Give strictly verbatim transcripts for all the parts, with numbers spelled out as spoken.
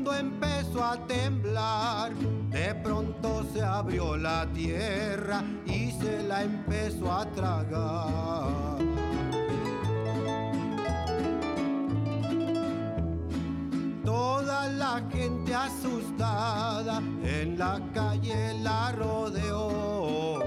mundo empezó a temblar, de pronto se abrió la tierra y se la empezó a tragar. Toda la gente asustada en la calle la rodeó.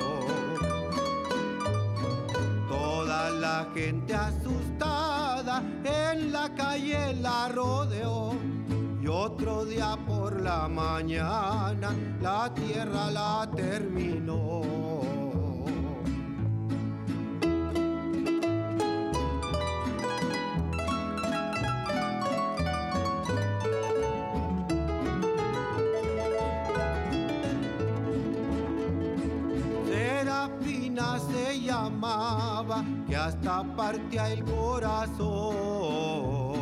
Toda la gente asustada en la calle la rodeó. Y otro día por la mañana la tierra la terminó. Serafina se llamaba, que hasta partía el corazón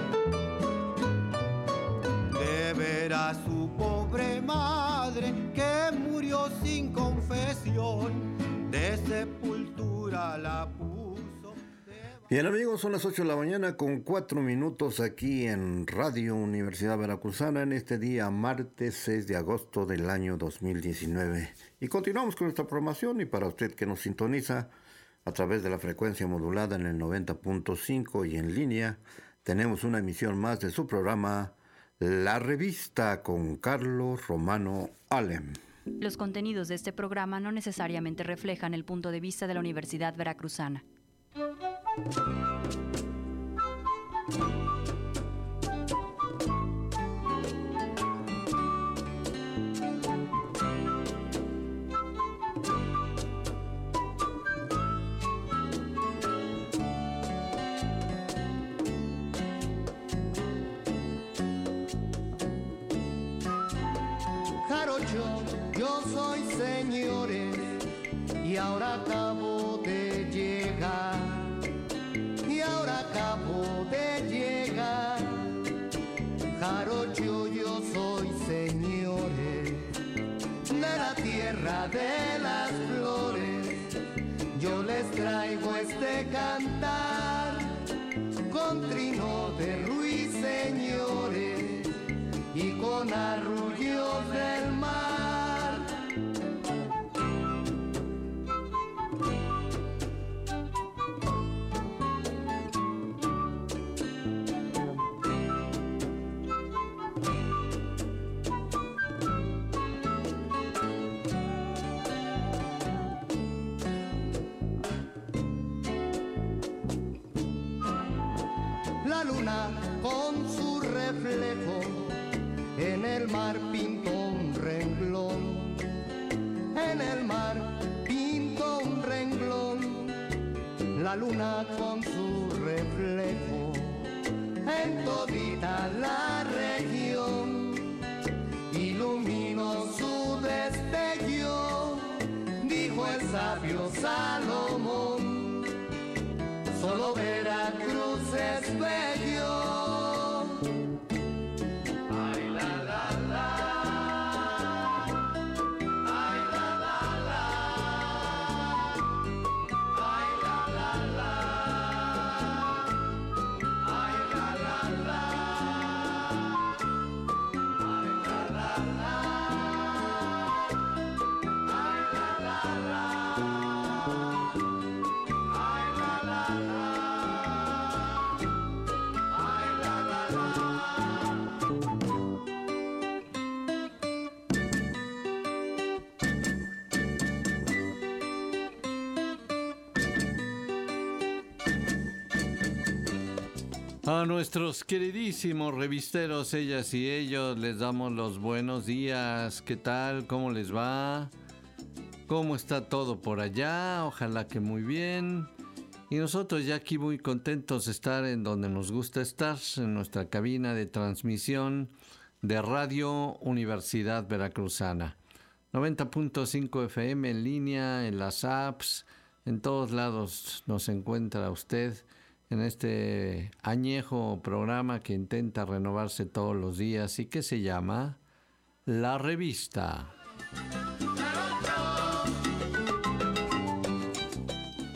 de ver a su pobre madre que murió sin confesión, de sepultura la puso. Bien amigos, son las ocho de la mañana con cuatro minutos aquí en Radio Universidad Veracruzana en este día martes seis de agosto del año dos mil diecinueve. Y continuamos con nuestra programación, y para usted que nos sintoniza a través de la frecuencia modulada en el noventa punto cinco y en línea, tenemos una emisión más de su programa La Revista con Carlos Romano Alem. Los contenidos de este programa no necesariamente reflejan el punto de vista de la Universidad Veracruzana. Jarocho, yo soy señores, y ahora acabo de llegar, y ahora acabo de llegar. Jarocho, yo soy señores, de la tierra de las flores. Yo les traigo este cantar con trino de ruiseñores y con arrullos del mar. La luna con su reflejo en el mar pintó un renglón, en el mar pintó un renglón. La luna con su reflejo en todita la región iluminó su destello, dijo el sabio Salomón. Solo Veracruz es bello. A nuestros queridísimos revisteros, ellas y ellos, les damos los buenos días. ¿Qué tal? ¿Cómo les va? ¿Cómo está todo por allá? Ojalá que muy bien. Y nosotros ya aquí muy contentos de estar en donde nos gusta estar, en nuestra cabina de transmisión de Radio Universidad Veracruzana. noventa punto cinco F M en línea, en las apps, en todos lados nos encuentra usted en este añejo programa que intenta renovarse todos los días y que se llama La Revista.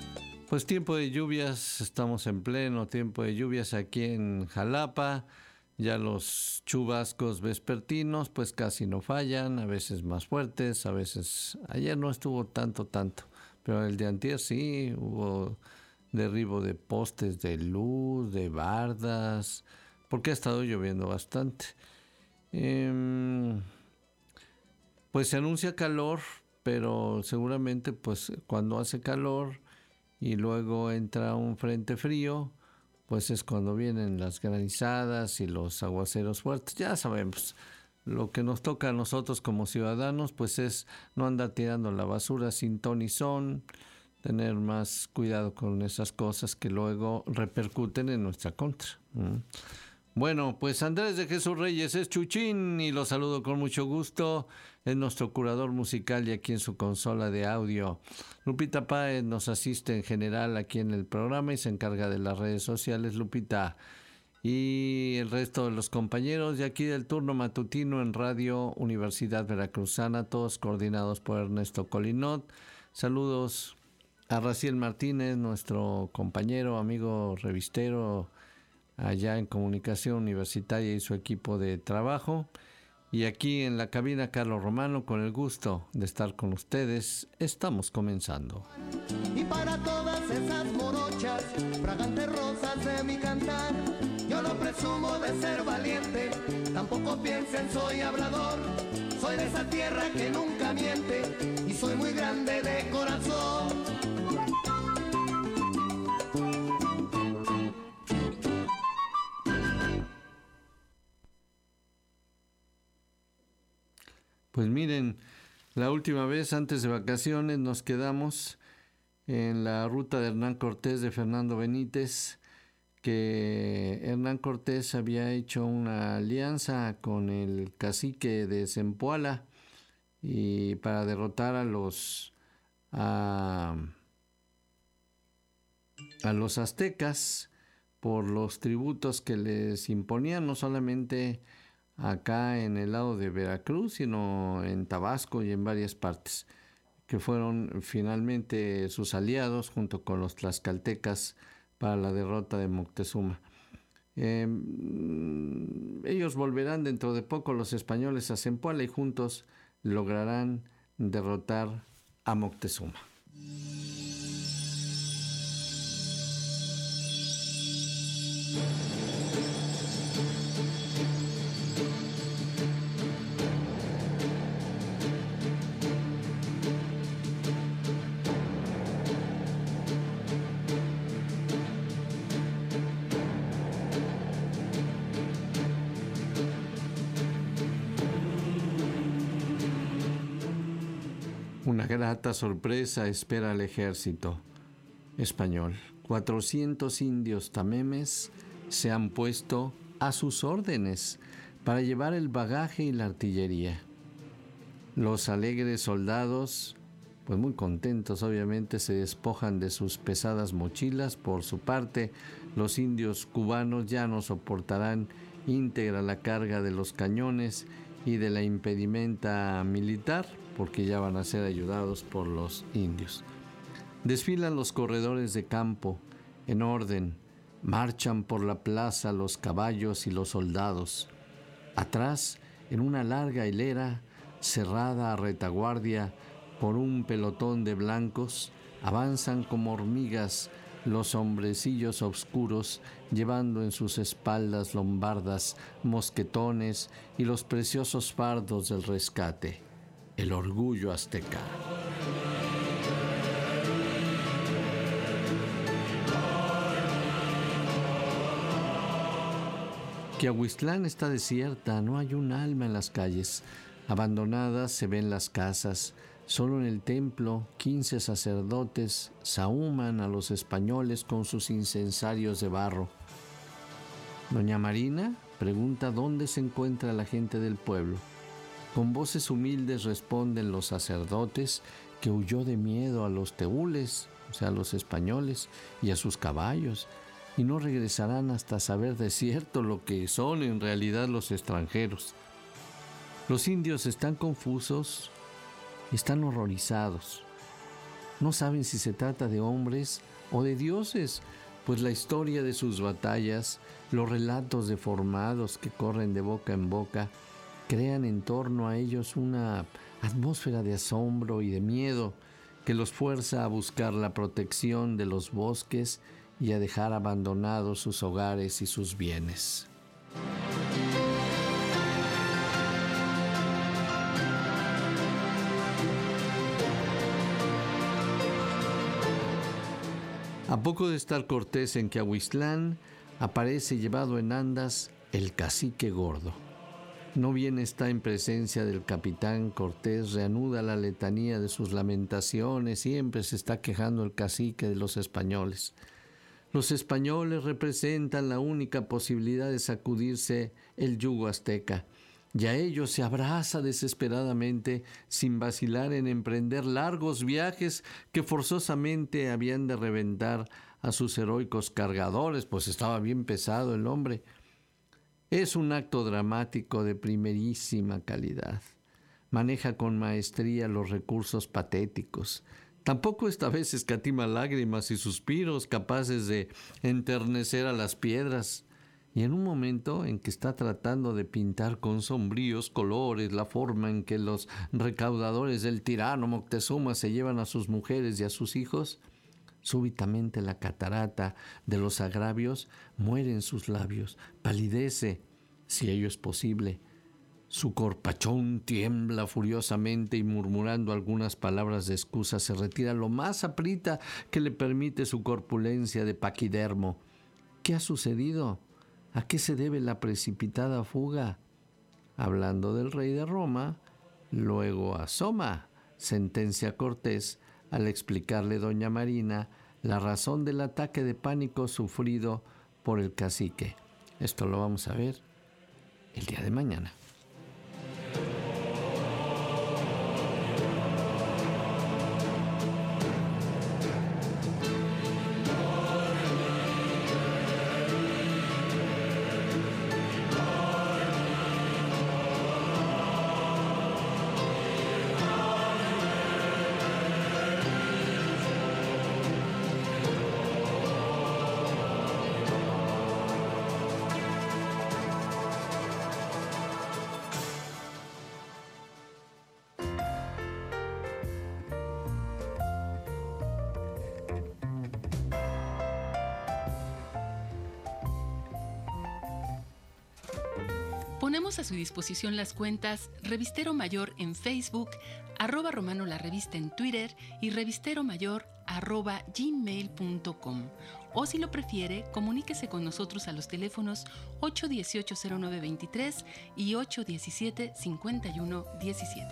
Pues tiempo de lluvias, estamos en pleno tiempo de lluvias aquí en Jalapa. Ya los chubascos vespertinos pues casi no fallan, a veces más fuertes, a veces... Ayer no estuvo tanto, tanto, pero el de antier sí, hubo derribo de postes de luz, de bardas, porque ha estado lloviendo bastante. Eh, pues se anuncia calor, pero seguramente pues cuando hace calor y luego entra un frente frío, pues es cuando vienen las granizadas y los aguaceros fuertes. Ya sabemos, lo que nos toca a nosotros como ciudadanos, pues es no andar tirando la basura sin ton ni son, tener más cuidado con esas cosas que luego repercuten en nuestra contra. ¿Mm? Bueno, pues Andrés de Jesús Reyes es Chuchín y lo saludo con mucho gusto. Es nuestro curador musical y aquí en su consola de audio. Lupita Páez nos asiste en general aquí en el programa y se encarga de las redes sociales. Lupita y el resto de los compañeros de aquí del turno matutino en Radio Universidad Veracruzana, todos coordinados por Ernesto Colinot. Saludos a Raciel Martínez, nuestro compañero, amigo revistero, allá en Comunicación Universitaria y su equipo de trabajo. Y aquí en la cabina Carlos Romano, con el gusto de estar con ustedes, estamos comenzando. Y para todas esas morochas, fragantes rosas de mi cantar, yo no presumo de ser valiente, tampoco piensen soy hablador, soy de esa tierra que nunca miente y soy muy grande de corazón. Pues miren, la última vez antes de vacaciones nos quedamos en la ruta de Hernán Cortés de Fernando Benítez, que Hernán Cortés había hecho una alianza con el cacique de Zempoala y para derrotar a los a, a los aztecas por los tributos que les imponían, no solamente acá en el lado de Veracruz, sino en Tabasco y en varias partes, que fueron finalmente sus aliados junto con los tlaxcaltecas para la derrota de Moctezuma. Eh, ellos volverán dentro de poco, los españoles, a Zempoala y juntos lograrán derrotar a Moctezuma. Una grata sorpresa espera al ejército español. cuatrocientos indios tamemes se han puesto a sus órdenes para llevar el bagaje y la artillería. Los alegres soldados, pues muy contentos obviamente, se despojan de sus pesadas mochilas. Por su parte, los indios cubanos ya no soportarán íntegra la carga de los cañones y de la impedimenta militar, porque ya van a ser ayudados por los indios. Desfilan los corredores de campo en orden, marchan por la plaza los caballos y los soldados. Atrás, en una larga hilera, cerrada a retaguardia por un pelotón de blancos, avanzan como hormigas los hombrecillos oscuros, llevando en sus espaldas lombardas, mosquetones y los preciosos fardos del rescate. El orgullo azteca. Quiahuiztlán está desierta, no hay un alma en las calles. Abandonadas se ven las casas. Solo en el templo, quince sacerdotes sahuman a los españoles con sus incensarios de barro. Doña Marina pregunta dónde se encuentra la gente del pueblo. Con voces humildes responden los sacerdotes que huyó de miedo a los teúles, o sea, a los españoles, y a sus caballos, y no regresarán hasta saber de cierto lo que son en realidad los extranjeros. Los indios están confusos, están horrorizados. No saben si se trata de hombres o de dioses, pues la historia de sus batallas, los relatos deformados que corren de boca en boca, crean en torno a ellos una atmósfera de asombro y de miedo que los fuerza a buscar la protección de los bosques y a dejar abandonados sus hogares y sus bienes. A poco de estar Cortés en Quiahuiztlán, aparece llevado en andas el cacique gordo. No bien está en presencia del capitán, Cortés reanuda la letanía de sus lamentaciones. Siempre se está quejando el cacique de los españoles. Los españoles representan la única posibilidad de sacudirse el yugo azteca, y a ellos se abraza desesperadamente, sin vacilar en emprender largos viajes que forzosamente habían de reventar a sus heroicos cargadores, pues estaba bien pesado el hombre. Es un acto dramático de primerísima calidad. Maneja con maestría los recursos patéticos. Tampoco esta vez escatima lágrimas y suspiros capaces de enternecer a las piedras. Y en un momento en que está tratando de pintar con sombríos colores la forma en que los recaudadores del tirano Moctezuma se llevan a sus mujeres y a sus hijos, súbitamente la catarata de los agravios muere en sus labios, palidece, si ello es posible. Su corpachón tiembla furiosamente y, murmurando algunas palabras de excusa, se retira lo más aprita que le permite su corpulencia de paquidermo. ¿Qué ha sucedido? ¿A qué se debe la precipitada fuga? Hablando del rey de Roma, luego asoma, sentencia Cortés, al explicarle doña Marina la razón del ataque de pánico sufrido por el cacique. Esto lo vamos a ver el día de mañana. Ponemos a su disposición las cuentas Revistero Mayor en Facebook, arroba Romano la Revista en Twitter y Revistero Mayor arroba gmail punto com. O si lo prefiere, comuníquese con nosotros a los teléfonos ocho uno ocho, cero nueve dos tres y ocho uno siete, cinco uno uno siete.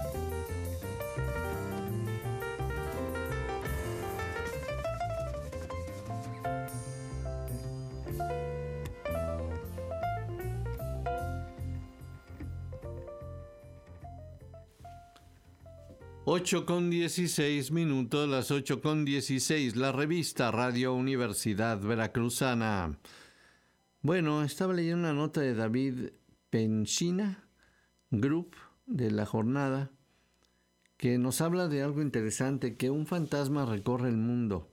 ocho con dieciséis minutos, las ocho con dieciséis, la revista Radio Universidad Veracruzana. Bueno, estaba leyendo una nota de David Penchina, Group, de La Jornada, que nos habla de algo interesante, que un fantasma recorre el mundo.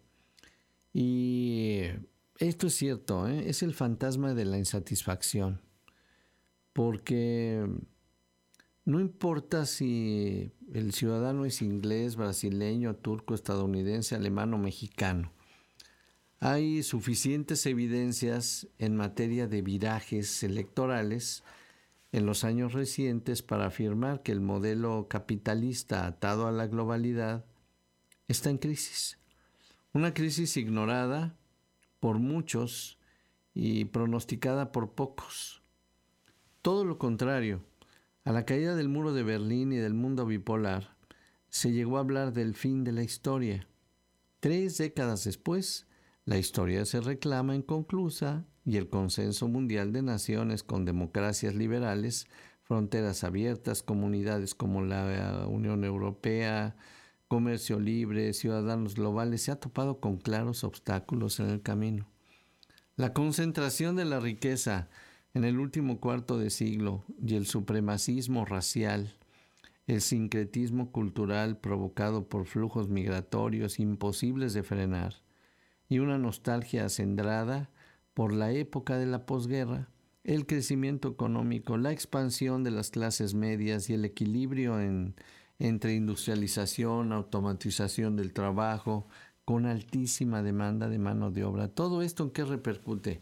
Y esto es cierto, ¿eh? Es el fantasma de la insatisfacción. Porque no importa si el ciudadano es inglés, brasileño, turco, estadounidense, alemán o mexicano. Hay suficientes evidencias en materia de virajes electorales en los años recientes para afirmar que el modelo capitalista atado a la globalidad está en crisis. Una crisis ignorada por muchos y pronosticada por pocos. Todo lo contrario. A la caída del muro de Berlín y del mundo bipolar, se llegó a hablar del fin de la historia. Tres décadas después, la historia se reclama inconclusa y el consenso mundial de naciones con democracias liberales, fronteras abiertas, comunidades como la Unión Europea, comercio libre, ciudadanos globales, se ha topado con claros obstáculos en el camino. La concentración de la riqueza en el último cuarto de siglo y el supremacismo racial, el sincretismo cultural provocado por flujos migratorios imposibles de frenar y una nostalgia acendrada por la época de la posguerra, el crecimiento económico, la expansión de las clases medias y el equilibrio en, entre industrialización, automatización del trabajo, con altísima demanda de mano de obra. ¿Todo esto en qué repercute?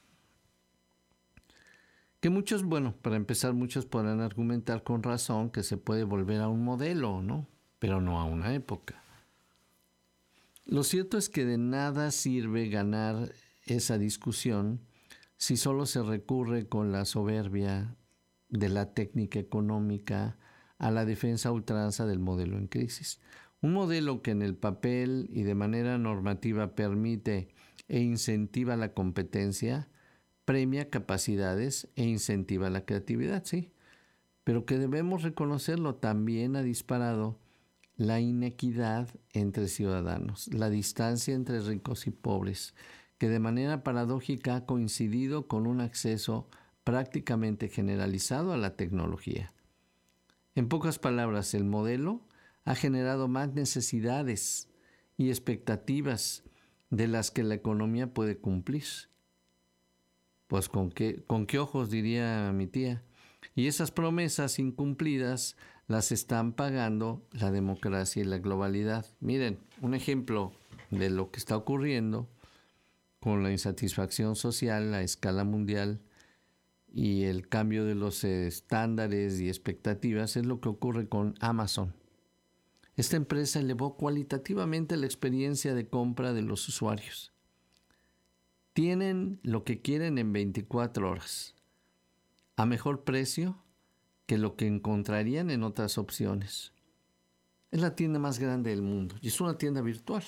Que muchos, bueno, para empezar, muchos podrán argumentar con razón que se puede volver a un modelo, ¿no? Pero no a una época. Lo cierto es que de nada sirve ganar esa discusión si solo se recurre con la soberbia de la técnica económica a la defensa a ultranza del modelo en crisis. Un modelo que en el papel y de manera normativa permite e incentiva la competencia, premia capacidades e incentiva la creatividad, sí, pero que debemos reconocerlo, también ha disparado la inequidad entre ciudadanos, la distancia entre ricos y pobres, que de manera paradójica ha coincidido con un acceso prácticamente generalizado a la tecnología. En pocas palabras, el modelo ha generado más necesidades y expectativas de las que la economía puede cumplir. Pues con qué, con qué ojos, diría mi tía. Y esas promesas incumplidas las están pagando la democracia y la globalidad. Miren, un ejemplo de lo que está ocurriendo con la insatisfacción social a escala mundial y el cambio de los estándares y expectativas es lo que ocurre con Amazon. Esta empresa elevó cualitativamente la experiencia de compra de los usuarios. Tienen lo que quieren en veinticuatro horas, a mejor precio que lo que encontrarían en otras opciones. Es la tienda más grande del mundo y es una tienda virtual.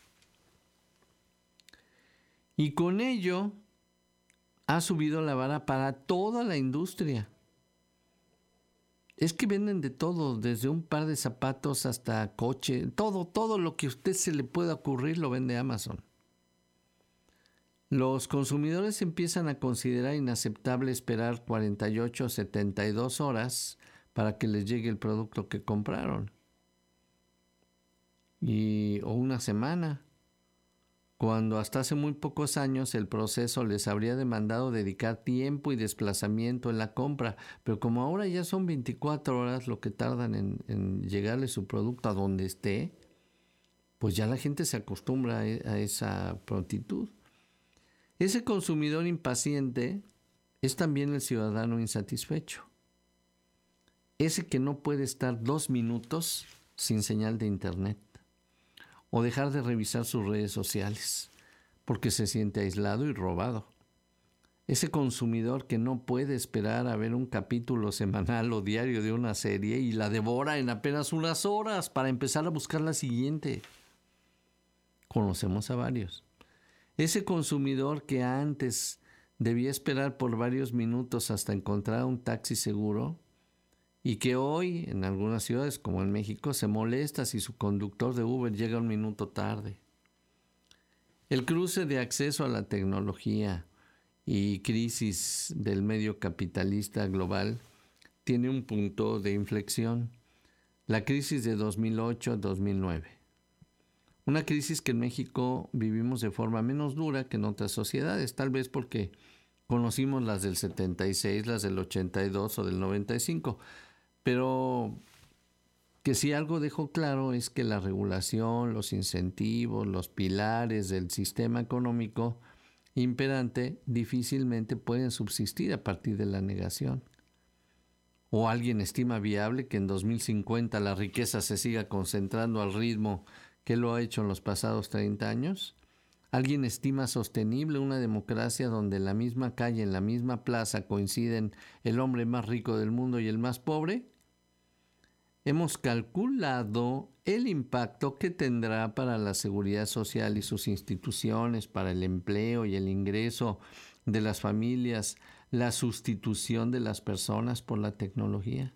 Y con ello ha subido la vara para toda la industria. Es que venden de todo, desde un par de zapatos hasta coche, todo, todo lo que a usted se le pueda ocurrir lo vende Amazon. Los consumidores empiezan a considerar inaceptable esperar cuarenta y ocho o setenta y dos horas para que les llegue el producto que compraron. Y, o una semana, cuando hasta hace muy pocos años el proceso les habría demandado dedicar tiempo y desplazamiento en la compra, pero como ahora ya son veinticuatro horas lo que tardan en, en llegarle su producto a donde esté, pues ya la gente se acostumbra a, a esa prontitud. Ese consumidor impaciente es también el ciudadano insatisfecho. Ese que no puede estar dos minutos sin señal de internet o dejar de revisar sus redes sociales porque se siente aislado y robado. Ese consumidor que no puede esperar a ver un capítulo semanal o diario de una serie y la devora en apenas unas horas para empezar a buscar la siguiente. Conocemos a varios. Ese consumidor que antes debía esperar por varios minutos hasta encontrar un taxi seguro y que hoy, en algunas ciudades como en México, se molesta si su conductor de Uber llega un minuto tarde. El cruce de acceso a la tecnología y crisis del medio capitalista global tiene un punto de inflexión, la crisis de dos mil ocho a dos mil nueve. Una crisis que en México vivimos de forma menos dura que en otras sociedades, tal vez porque conocimos las del setenta y seis, las del ochenta y dos o del noventa y cinco, pero que si algo dejó claro es que la regulación, los incentivos, los pilares del sistema económico imperante difícilmente pueden subsistir a partir de la negación. ¿O alguien estima viable que en dos mil cincuenta la riqueza se siga concentrando al ritmo que lo ha hecho en los pasados treinta años? ¿Alguien estima sostenible una democracia donde en la misma calle, en la misma plaza, coinciden el hombre más rico del mundo y el más pobre? Hemos calculado el impacto que tendrá para la seguridad social y sus instituciones, para el empleo y el ingreso de las familias, la sustitución de las personas por la tecnología.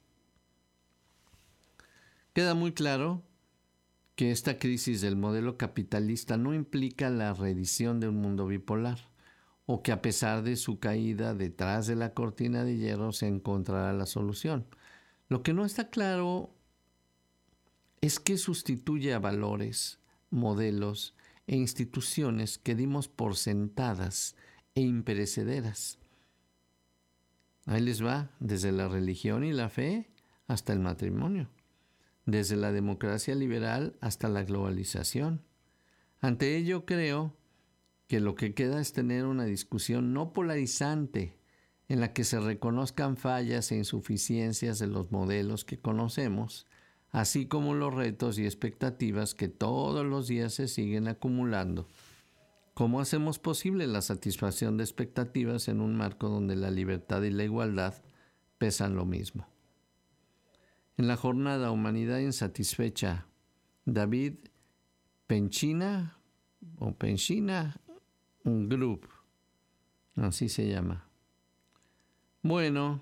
Queda muy claro que esta crisis del modelo capitalista no implica la reedición de un mundo bipolar, o que a pesar de su caída detrás de la cortina de hierro se encontrará la solución. Lo que no está claro es qué sustituye a valores, modelos e instituciones que dimos por sentadas e imperecederas. Ahí les va, desde la religión y la fe hasta el matrimonio, desde la democracia liberal hasta la globalización. Ante ello creo que lo que queda es tener una discusión no polarizante en la que se reconozcan fallas e insuficiencias de los modelos que conocemos, así como los retos y expectativas que todos los días se siguen acumulando. ¿Cómo hacemos posible la satisfacción de expectativas en un marco donde la libertad y la igualdad pesan lo mismo? En la jornada Humanidad Insatisfecha, David Penchina, o Penchina Group, así se llama. Bueno,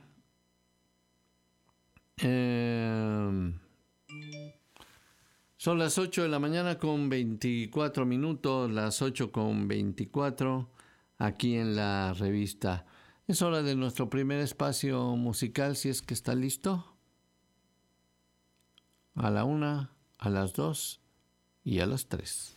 eh, son las ocho de la mañana con veinticuatro minutos, las ocho con veinticuatro, aquí en la revista. Es hora de nuestro primer espacio musical, si es que está listo. A la una, a las dos y a las tres.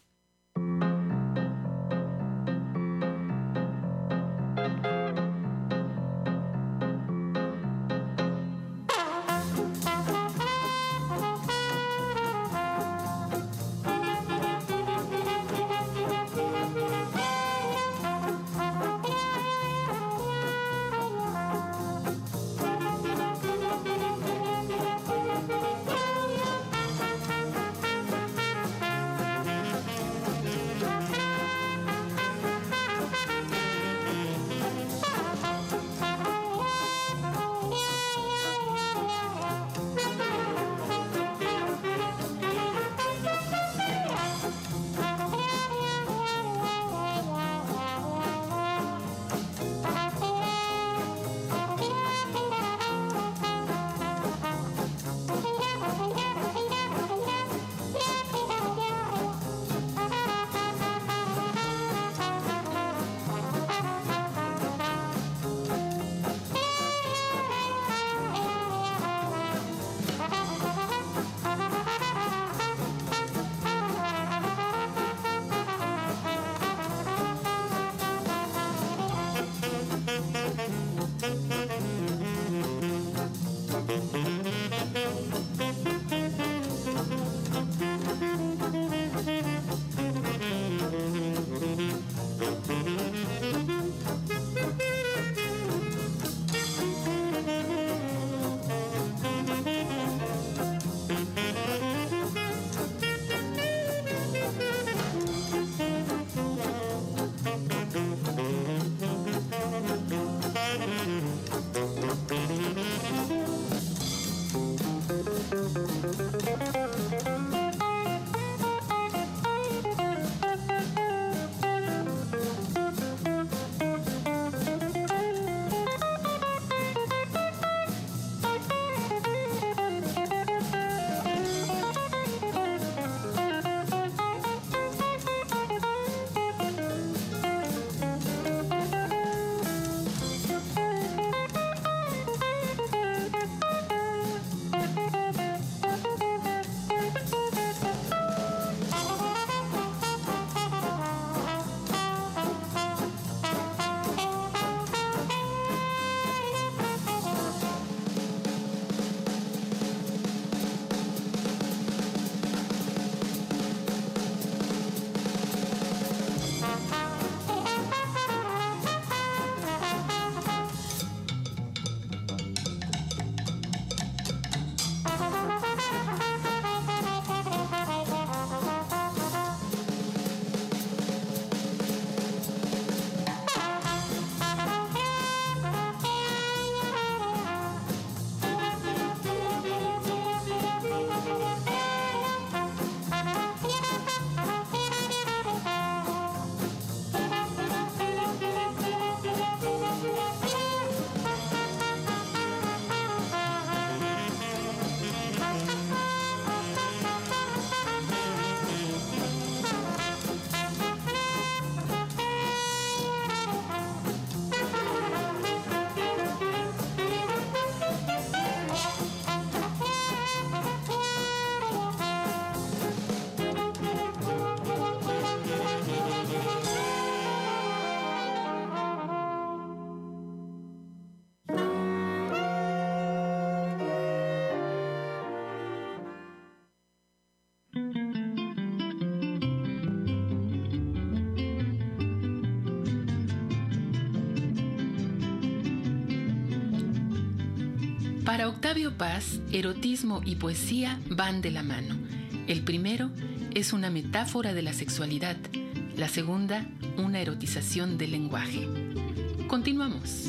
Para Octavio Paz, erotismo y poesía van de la mano. El primero es una metáfora de la sexualidad, la segunda, una erotización del lenguaje. Continuamos.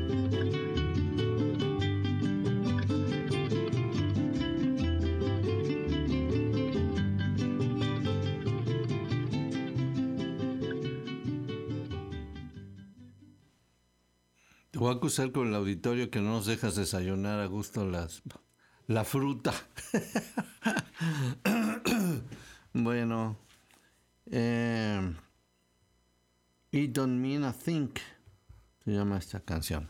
Te voy a acusar con el auditorio que no nos dejas desayunar a gusto las, la fruta. Bueno, eh, It Don't Mean a Thing se llama esta canción.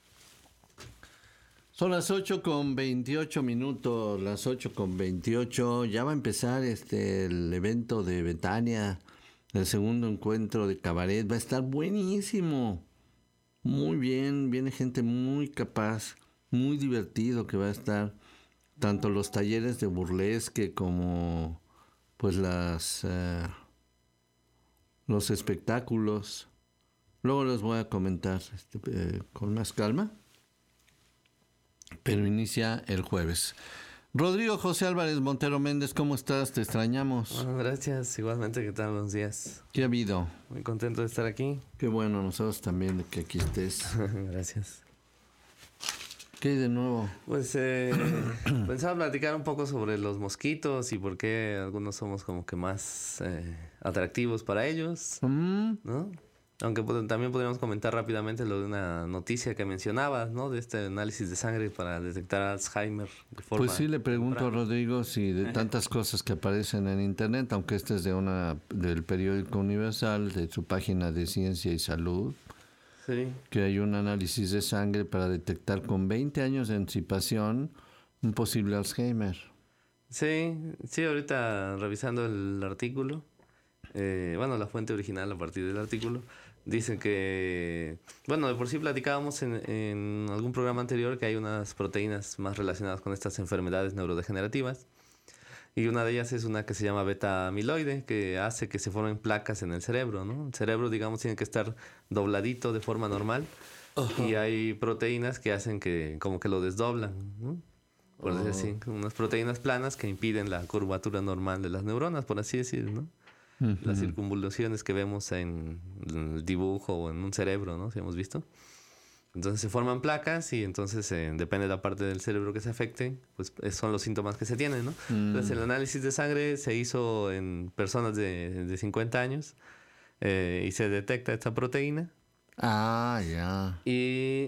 Son las ocho con veintiocho minutos, las ocho con veintiocho. Ya va a empezar este el evento de Betania, el segundo encuentro de cabaret. Va a estar buenísimo. Muy bien, viene gente muy capaz, muy divertido que va a estar. Tanto los talleres de burlesque como pues las eh, los espectáculos. Luego les voy a comentar este, eh, con más calma. Pero inicia el jueves. Rodrigo José Álvarez Montero Méndez, ¿cómo estás? Te extrañamos. Bueno, gracias, igualmente, ¿qué tal? Buenos días. ¿Qué ha habido? Muy contento de estar aquí. Qué bueno, nosotros también de que aquí estés. Gracias. ¿Qué hay de nuevo? Pues eh, pensaba platicar un poco sobre los mosquitos y por qué algunos somos como que más eh, atractivos para ellos, Mm, ¿no? Aunque pod- también podríamos comentar rápidamente lo de una noticia que mencionabas, ¿no? De este análisis de sangre para detectar Alzheimer de forma Pues sí, le pregunto a temprana. Rodrigo si de tantas cosas que aparecen en internet, aunque este es de una del periódico Universal, de su página de Ciencia y Salud, Sí. que hay un análisis de sangre para detectar con veinte años de anticipación un posible Alzheimer. Sí, sí, ahorita revisando el artículo, eh, bueno, la fuente original a partir del artículo, dicen que, bueno, de por sí platicábamos en, en algún programa anterior que hay unas proteínas más relacionadas con estas enfermedades neurodegenerativas, y una de ellas es una que se llama beta-amiloide, que hace que se formen placas en el cerebro, ¿no? El cerebro, digamos, tiene que estar dobladito de forma normal, y hay proteínas que hacen que, como que lo desdoblan, ¿no? Por decir así, unas proteínas planas que impiden la curvatura normal de las neuronas, por así decir, ¿no? Ujú. Las circunvoluciones que vemos en el dibujo o en un cerebro, ¿no? Si hemos visto. Entonces se forman placas y entonces eh, depende de la parte del cerebro que se afecte, pues eh, son los síntomas que se tienen, ¿no? Mm. Entonces el análisis de sangre se hizo en personas de, de cincuenta años eh, y se detecta esta proteína. Ah, ya. Y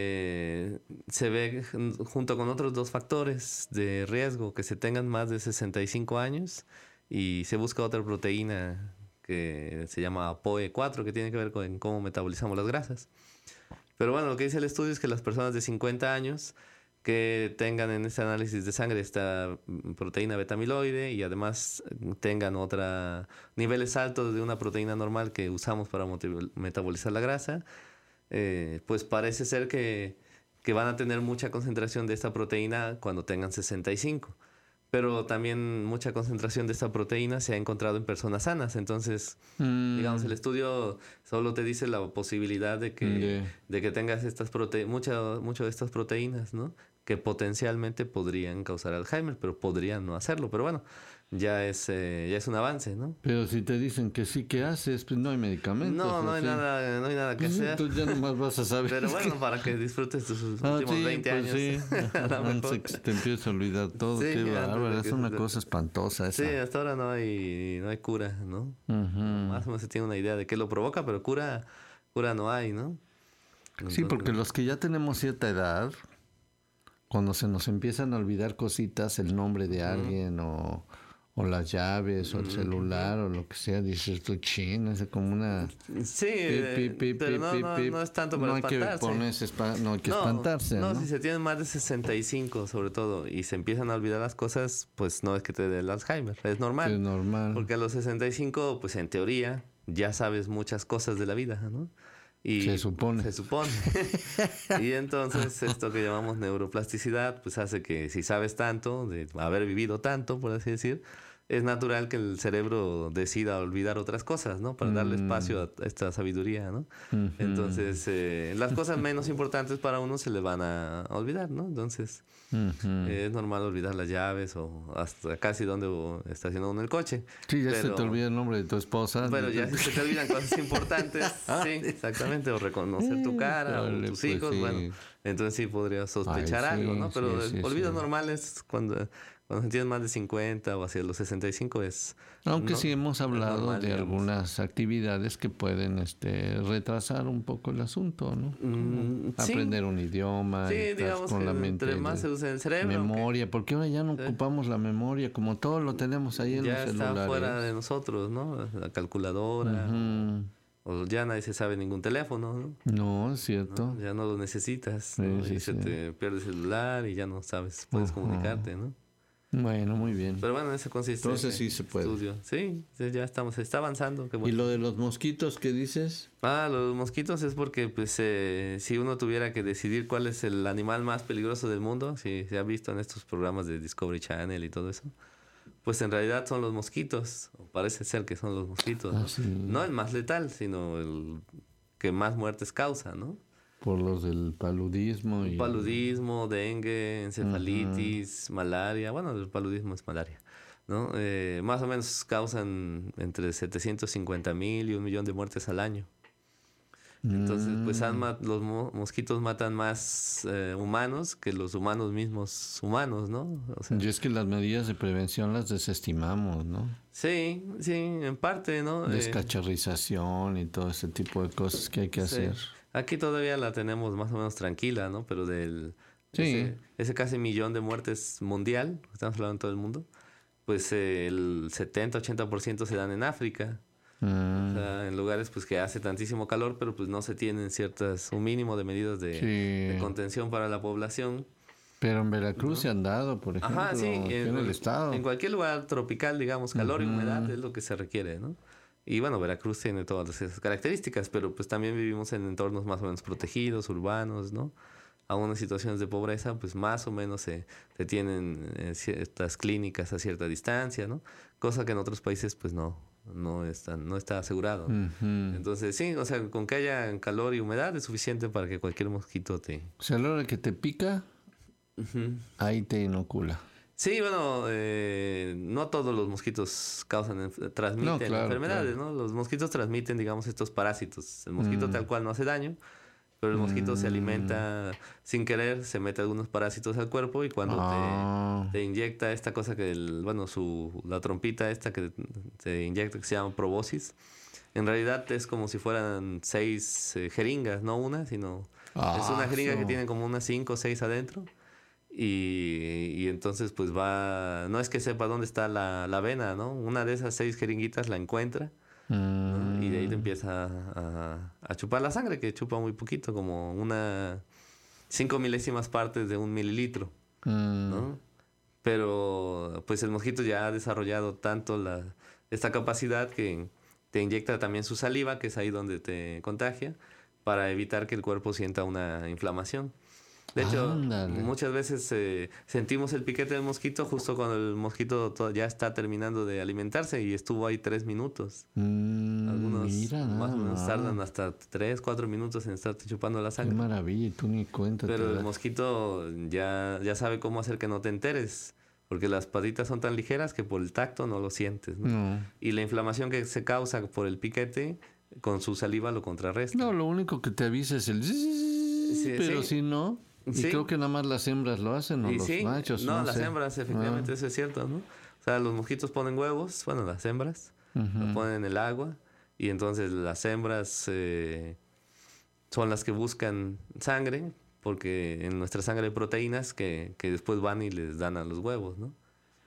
eh, se ve jun- junto con otros dos factores de riesgo que se tengan más de sesenta y cinco años y se busca otra proteína que se llama P O E cuatro que tiene que ver con cómo metabolizamos las grasas. Pero bueno, lo que dice el estudio es que las personas de cincuenta años que tengan en este análisis de sangre esta mm, proteína beta-amiloide y además mm, tengan otra niveles altos de una proteína normal que usamos para motiv- metabolizar la grasa, eh, pues parece ser que, que van a tener mucha concentración de esta proteína cuando tengan sesenta y cinco. Pero también mucha concentración de esta proteína se ha encontrado en personas sanas. Entonces, Mm. digamos, el estudio solo te dice la posibilidad de que, Yeah. de que tengas estas prote mucho, mucho de estas proteínas, ¿no? Que potencialmente podrían causar Alzheimer, pero podrían no hacerlo. Pero bueno, ya es, eh, ya es un avance, ¿no? Pero si te dicen que sí que haces, pues no hay medicamentos. No, no ¿o hay sí? nada, no hay nada que Pues hacer. tú ya nomás vas a saber. Pero bueno, para que disfrutes tus Ah, últimos sí, veinte pues años. sí. a lo Antes mejor. que te empieza a olvidar todo, Sí, qué antes de bárbaro. que Es una se te- cosa espantosa esa. Sí, hasta ahora no hay, no hay cura, ¿no? Ujú. Más o menos se tiene una idea de qué lo provoca, pero cura, cura no hay, ¿no? Sí, porque Entonces, los que ya tenemos cierta edad, cuando se nos empiezan a olvidar cositas, el nombre de alguien o, o las llaves o el celular o lo que sea, dices tú, chin, es como una... Sí, Pip, eh, pip, pip, pero pip, no, pip, no, pip. no es tanto para no hay que espantarse. ponerse espa- no hay que no, espantarse, ¿no? no, si se tienen más de sesenta y cinco sobre todo y se empiezan a olvidar las cosas, pues no es que te dé el Alzheimer, es normal. Es normal. Porque a los sesenta y cinco, pues en teoría, ya sabes muchas cosas de la vida, ¿no? Y Se supone. Se supone. Y entonces esto que llamamos neuroplasticidad, pues hace que si sabes tanto, de haber vivido tanto, por así decir, es natural que el cerebro decida olvidar otras cosas, ¿no? Para darle espacio a esta sabiduría, ¿no? Uh-huh. Entonces, eh, las cosas menos importantes para uno se le van a olvidar, ¿no? Entonces, uh-huh. eh, es normal olvidar las llaves o hasta casi donde estaciona uno el coche. Sí, ya pero, se te olvida el nombre de tu esposa. Pero ya se te olvidan cosas importantes, sí, exactamente, o reconocer tu cara Dale, o tus pues hijos, sí. Bueno, entonces sí podrías sospechar Ay, sí, algo, ¿no? Pero sí, sí, olvidos sí. normales cuando... Cuando tienes más de cincuenta o hacia los sesenta y cinco es... Aunque no, sí hemos hablado normal, de digamos. algunas actividades que pueden este, retrasar un poco el asunto, ¿no? Mm, Aprender sí. un idioma, sí, digamos con que la mente, entre más se usa el cerebro. Memoria, porque ahora ya no sí. ocupamos la memoria, como todo lo tenemos ahí en ya los celulares. Ya está fuera de nosotros, ¿no? La calculadora... Uh-huh. O ya nadie se sabe ningún teléfono, ¿no? No, es cierto. ¿No? Ya no lo necesitas, sí, ¿no? sí, y sí. se te pierde el celular y ya no sabes, puedes uh-huh. comunicarte, ¿no? Bueno, muy bien. Pero bueno, eso consiste Entonces sí se puede. Estudio. Sí, ya estamos, se está avanzando. Qué bueno. ¿Y lo de los mosquitos qué dices? Ah, lo de los mosquitos es porque pues eh, si uno tuviera que decidir cuál es el animal más peligroso del mundo, si se ha visto en estos programas de Discovery Channel y todo eso, pues en realidad son los mosquitos, o parece ser que son los mosquitos, ah, ¿no? Sí. No el más letal, sino el que más muertes causa, ¿no? Por los del paludismo. Y... Paludismo, dengue, encefalitis, uh-huh. malaria. Bueno, el paludismo es malaria, ¿no? Eh, más o menos causan entre setecientos cincuenta mil y un millón de muertes al año. Entonces, pues han ma- los mo- mosquitos matan más eh, humanos que los humanos mismos humanos, ¿no? O sea, y es que las medidas de prevención las desestimamos, ¿no? Sí, sí, en parte, ¿no? Descacharrización eh, y todo ese tipo de cosas que hay que sí. hacer. Aquí todavía la tenemos más o menos tranquila, ¿no? Pero del sí. ese, ese casi millón de muertes mundial, estamos hablando en todo el mundo, pues eh, el setenta, ochenta por ciento se dan en África. Mm. O sea, en lugares pues que hace tantísimo calor, pero pues no se tienen ciertas, un mínimo de medidas de, sí. de contención para la población. Pero en Veracruz ¿no? se han dado, por ejemplo, Ajá, sí, en, en el estado. En cualquier lugar tropical, digamos, calor uh-huh. y humedad es lo que se requiere, ¿no? Y bueno, Veracruz tiene todas esas características, pero pues también vivimos en entornos más o menos protegidos, urbanos, ¿no? Aún en situaciones de pobreza, pues más o menos se, se tienen eh, ciertas clínicas a cierta distancia, ¿no? Cosa que en otros países pues no, no, está, no está asegurado. Uh-huh. Entonces sí, o sea, con que haya calor y humedad es suficiente para que cualquier mosquito te... O sea, a la hora que te pica, uh-huh. ahí te inocula. Sí, bueno, eh, no todos los mosquitos causan, transmiten no, claro, enfermedades, claro. ¿no? Los mosquitos transmiten, digamos, estos parásitos. El mosquito mm. tal cual no hace daño, pero el mosquito mm. se alimenta sin querer, se mete algunos parásitos al cuerpo y cuando ah. te, te inyecta esta cosa que, el, bueno, su la trompita esta que te inyecta, que se llama proboscis, en realidad es como si fueran seis eh, jeringas, no una, sino ah, es una jeringa so. que tiene como unas cinco o seis adentro. Y, y entonces pues va, no es que sepa dónde está la, la vena, ¿no? Una de esas seis jeringuitas la encuentra mm. ¿no? Y de ahí te empieza a, a chupar la sangre, que chupa muy poquito, como una cinco milésimas partes de un mililitro, mm. ¿no? Pero pues el mosquito ya ha desarrollado tanto la, esta capacidad que te inyecta también su saliva, que es ahí donde te contagia, para evitar que el cuerpo sienta una inflamación. De hecho, Ándale. muchas veces eh, sentimos el piquete del mosquito justo cuando el mosquito ya está terminando de alimentarse y estuvo ahí tres minutos. Mm, Algunos mira, más o menos tardan hasta tres, cuatro minutos en estarte chupando la sangre. Qué maravilla, tú ni cuenta. Pero el mosquito ya, ya sabe cómo hacer que no te enteres, porque las patitas son tan ligeras que por el tacto no lo sientes, ¿no? No. Y la inflamación que se causa por el piquete, con su saliva lo contrarresta. No, lo único que te avisa es el... Sí, pero sí. si no... Y sí. creo que nada más las hembras lo hacen, o los sí, machos. No, no las sé. hembras, efectivamente, ah. eso es cierto, ¿no? O sea, los mosquitos ponen huevos, bueno, las hembras, uh-huh. lo ponen en el agua, y entonces las hembras eh, son las que buscan sangre, porque en nuestra sangre hay proteínas que, que después van y les dan a los huevos, ¿no?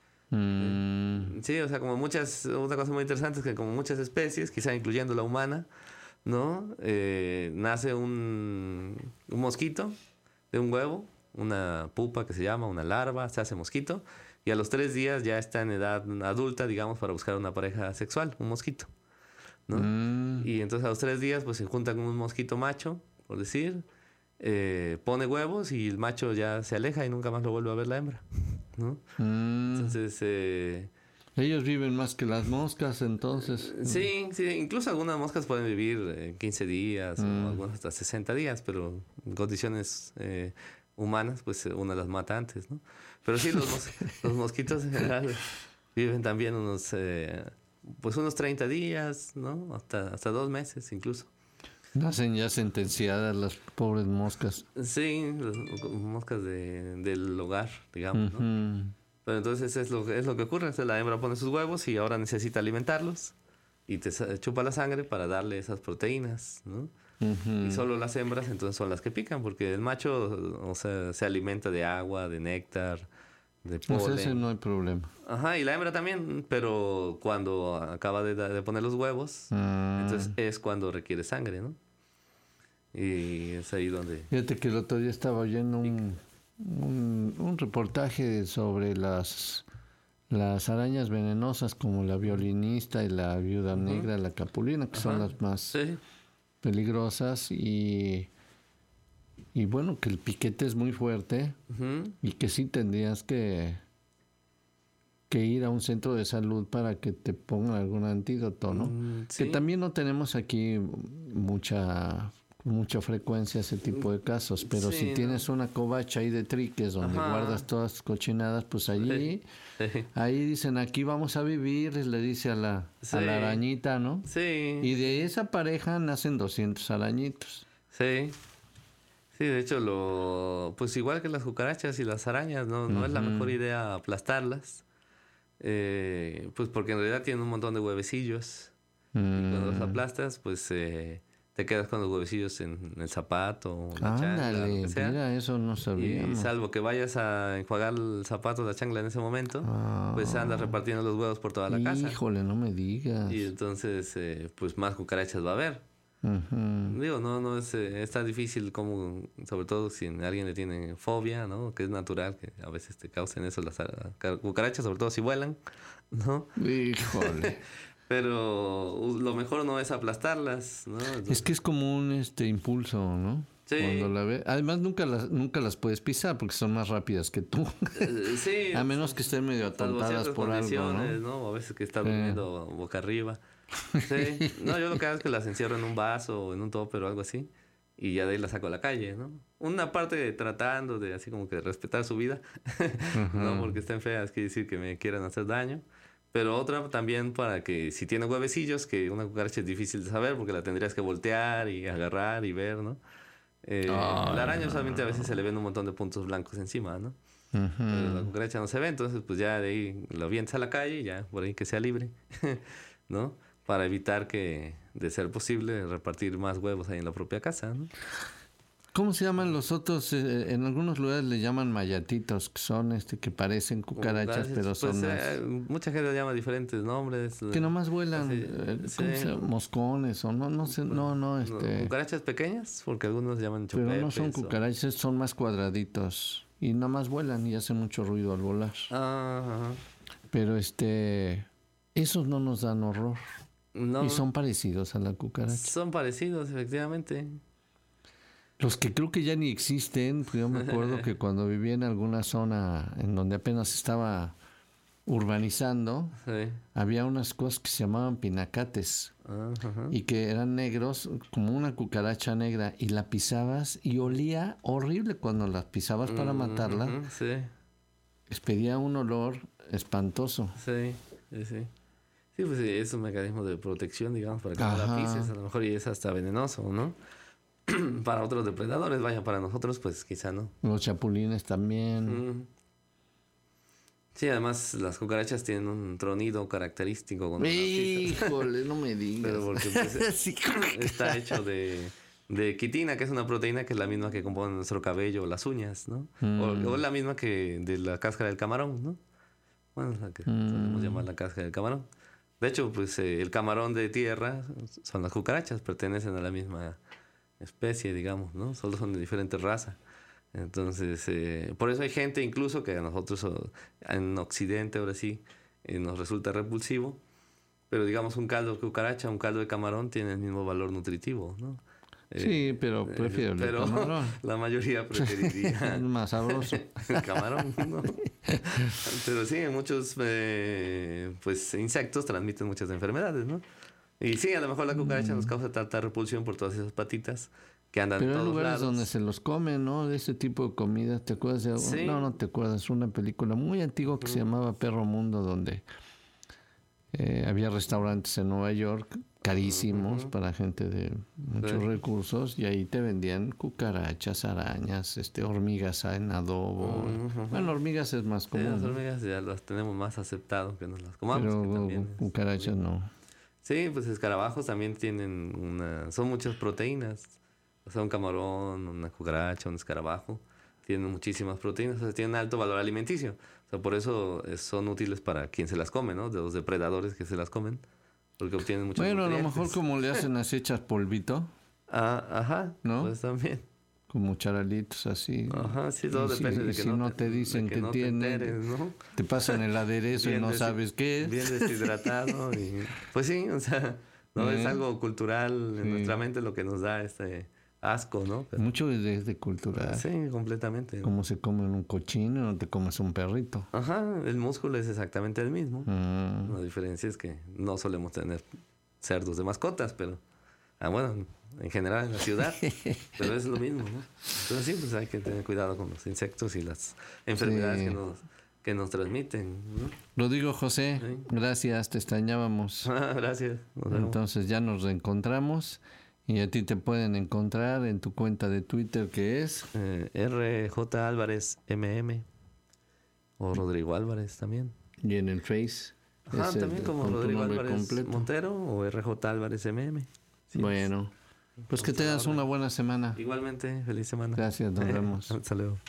Mm. Sí, o sea, como muchas, una cosa muy interesante es que como muchas especies, quizá incluyendo la humana, ¿no? Eh, nace un, un mosquito de un huevo, una pupa que se llama, una larva, se hace mosquito, y a los tres días ya está en edad adulta, digamos, para buscar una pareja sexual, un mosquito, ¿no? Mm. Y entonces a los tres días pues se junta con un mosquito macho, por decir, eh, pone huevos y el macho ya se aleja y nunca más lo vuelve a ver la hembra, ¿no? Mm. Entonces... Eh, Ellos viven más que las moscas, entonces. Sí, sí, incluso algunas moscas pueden vivir eh, quince días mm. o algunas hasta sesenta días, pero en condiciones eh, humanas, pues una las mata antes, ¿no? Pero sí, los, mos los mosquitos en general viven también unos, eh, pues unos treinta días, ¿no? Hasta, hasta dos meses incluso. Nacen ya sentenciadas las pobres moscas. Sí, las moscas de, del hogar, digamos, ¿no? Uh-huh. Pero entonces es lo, es lo que ocurre. La hembra pone sus huevos y ahora necesita alimentarlos y te chupa la sangre para darle esas proteínas, ¿no? Uh-huh. Y solo las hembras entonces son las que pican, porque el macho, o sea, se alimenta de agua, de néctar, de polen. Pues ese no hay problema. Ajá, y la hembra también, pero cuando acaba de, de poner los huevos, uh-huh. entonces es cuando requiere sangre, ¿no? Y es ahí donde... Fíjate que el otro día estaba oyendo un... Un, un reportaje sobre las las arañas venenosas como la violinista y la viuda uh-huh. negra, la capulina, que uh-huh. son las más sí. peligrosas y y bueno, que el piquete es muy fuerte uh-huh. y que sí tendrías que que ir a un centro de salud para que te pongan algún antídoto, ¿no? Uh, sí. Que también no tenemos aquí mucha mucha frecuencia ese tipo de casos, pero sí, si tienes ¿no? una covacha ahí de triques donde Ajá. guardas todas las cochinadas, pues allí, sí. ahí dicen, aquí vamos a vivir, le dice a la, sí. a la arañita, ¿no? Sí. Y de esa pareja nacen doscientos arañitos. Sí. Sí, de hecho, lo pues igual que las cucarachas y las arañas, no, no uh-huh. es la mejor idea aplastarlas, eh, pues porque en realidad tienen un montón de huevecillos, uh-huh. y cuando los aplastas, pues... Eh, te quedas con los huevecillos en el zapato o en la Ándale, chancla, lo que sea. Mira, eso no sabía. Y salvo que vayas a enjuagar el zapato o la chancla en ese momento, ah, pues andas repartiendo los huevos por toda la híjole, casa. Híjole, no me digas. Y entonces, eh, pues más cucarachas va a haber. Uh-huh. Digo, no, no es, eh, es tan difícil como, sobre todo si alguien le tiene fobia, ¿no? Que es natural que a veces te causen eso las cucarachas, sobre todo si vuelan, ¿no? Híjole. Pero lo mejor no es aplastarlas, ¿no? Entonces, es que es como un este impulso, ¿no? Sí. Cuando la ve... Además nunca las nunca las puedes pisar porque son más rápidas que tú. Uh, sí. A menos que estén medio atontadas por algo, ¿no? ¿no? A veces que estás sí. durmiendo boca arriba. Sí. No, yo lo que hago es que las encierro en un vaso o en un topper o algo así y ya de ahí las saco a la calle, ¿no? Una parte de tratando de así como que respetar su vida, uh-huh. no porque estén feas quiere decir que me quieran hacer daño. Pero otra también para que si tiene huevecillos, que una cucaracha es difícil de saber porque la tendrías que voltear y agarrar y ver, ¿no? Eh, oh, la araña solamente a veces se le ven un montón de puntos blancos encima, ¿no? Uh-huh. Pero la cucaracha no se ve, entonces pues ya de ahí lo avientas a la calle y ya por ahí que sea libre, ¿no? Para evitar que, de ser posible, repartir más huevos ahí en la propia casa, ¿no? ¿Cómo se llaman los otros? Eh, en algunos lugares le llaman mayatitos, que son este que parecen cucarachas, pero pues, son eh, más... Mucha gente le llama diferentes nombres. Que nomás vuelan, así, eh, ¿cómo sí. se llama? Moscones o no, no sé, no, no, este... ¿Cucarachas pequeñas? Porque algunos llaman chopepes. Pero no son cucarachas, o... son más cuadraditos y nada más vuelan y hacen mucho ruido al volar. Ajá. Pero este, esos no nos dan horror. No. Y son parecidos a la cucaracha. Son parecidos, efectivamente. Los que creo que ya ni existen, pues yo me acuerdo que cuando vivía en alguna zona en donde apenas estaba urbanizando, sí. había unas cosas que se llamaban pinacates uh-huh. y que eran negros, como una cucaracha negra, y la pisabas y olía horrible cuando la pisabas para matarla. Uh-huh. Sí. Expedía un olor espantoso. Sí, sí, sí. Sí, pues sí, es un mecanismo de protección, digamos, para que Ajá. no la pises, a lo mejor y es hasta venenoso, ¿no? Para otros depredadores, vaya, para nosotros, pues quizá no. Los chapulines también. Mm. Sí, además las cucarachas tienen un tronido característico. Cuando Híjole, no me digas. Pero porque pues, sí. está hecho de, de quitina, que es una proteína que es la misma que compone nuestro cabello o las uñas, ¿no? Mm. O, o es la misma que de la cáscara del camarón, ¿no? Bueno, es la que mm. podemos llamar la cáscara del camarón. De hecho, pues eh, el camarón de tierra son las cucarachas, pertenecen a la misma especie, digamos, ¿no? Solo son de diferente raza. Entonces, eh, por eso hay gente incluso que a nosotros en Occidente, ahora sí, eh, nos resulta repulsivo, pero digamos un caldo de cucaracha, un caldo de camarón tiene el mismo valor nutritivo, ¿no? Sí, pero prefiero el pero camarón. La mayoría preferiría es más sabroso. El camarón, ¿no? Pero sí, muchos eh, pues insectos transmiten muchas enfermedades, ¿no? Y sí, a lo mejor la cucaracha mm. nos causa tanta repulsión por todas esas patitas que andan pero en todos hay lugares lados. donde se los comen, ¿no? De ese tipo de comida. ¿Te acuerdas de algo? Sí. No, no te acuerdas. Una película muy antigua que mm. se llamaba Perro Mundo, donde eh, había restaurantes en Nueva York carísimos uh-huh. para gente de muchos sí. recursos, y ahí te vendían cucarachas, arañas, este hormigas en adobo. Uh-huh. Bueno, hormigas es más común. Sí, las hormigas ya las tenemos más aceptado que nos las comamos. Pero que también cucarachas es, no. Sí, pues escarabajos también tienen una... Son muchas proteínas. O sea, un camarón, una cucaracha, un escarabajo. Tienen muchísimas proteínas. O sea, tienen alto valor alimenticio. O sea, por eso son útiles para quien se las come, ¿no? De los depredadores que se las comen. Porque obtienen muchos Bueno, nutrientes. A lo mejor como le hacen las hechas polvito. Ah, ajá, ¿no? Pues también. Como charalitos así. Ajá, sí, todo y depende si, de que si no no te, te dicen que, que no tienen, te, enteres, ¿no? Te pasan el aderezo y no desi- sabes qué es. Bien deshidratado. y, pues sí, o sea, no ¿Eh? es algo cultural en sí. nuestra mente lo que nos da este asco, ¿no? Pero, mucho es de, de cultural. Sí, completamente. Como se come un cochino, no te comes un perrito. Ajá, el músculo es exactamente el mismo. Mm. La diferencia es que no solemos tener cerdos de mascotas, pero ah, bueno, en general en la ciudad, pero es lo mismo, ¿no? Entonces sí, pues hay que tener cuidado con los insectos y las enfermedades sí. que nos que nos transmiten, ¿no? Rodrigo José, sí. gracias, te extrañábamos. Ah, gracias. Nos vemos. Entonces ya nos reencontramos y a ti te pueden encontrar en tu cuenta de Twitter, que es eh, R J Álvarez M M o Rodrigo Álvarez también. Y en el Face. Ah, también como Rodrigo Álvarez completo. Montero o R J Álvarez M M. Sí, bueno, pues que tengas una buena semana. Igualmente, feliz semana. Gracias, nos vemos. Hasta luego.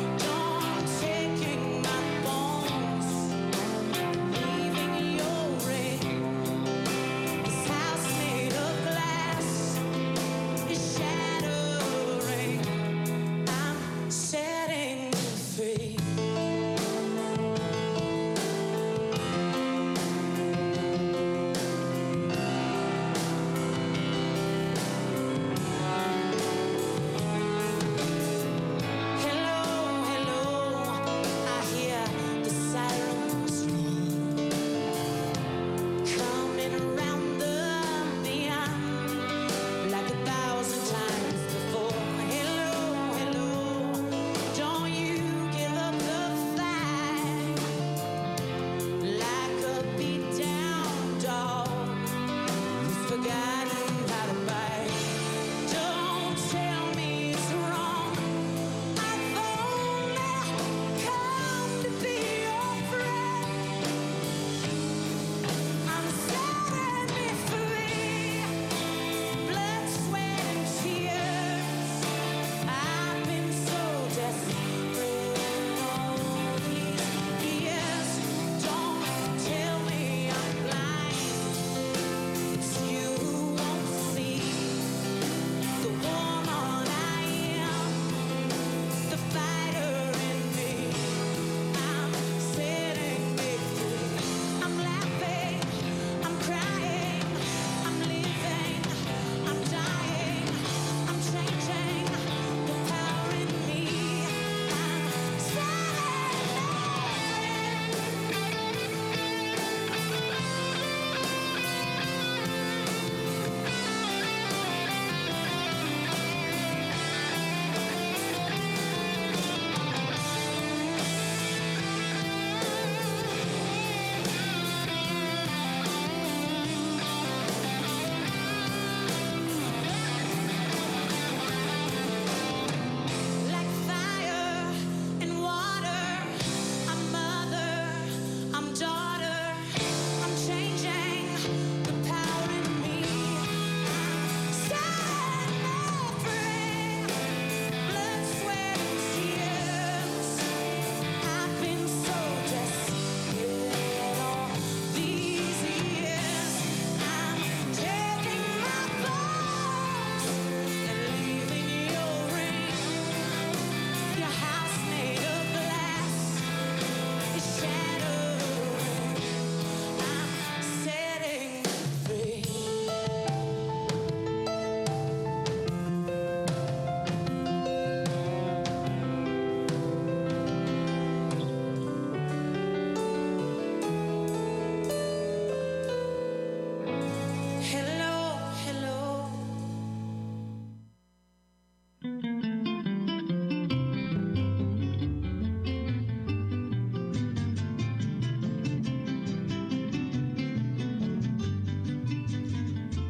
Taking my bones, leaving your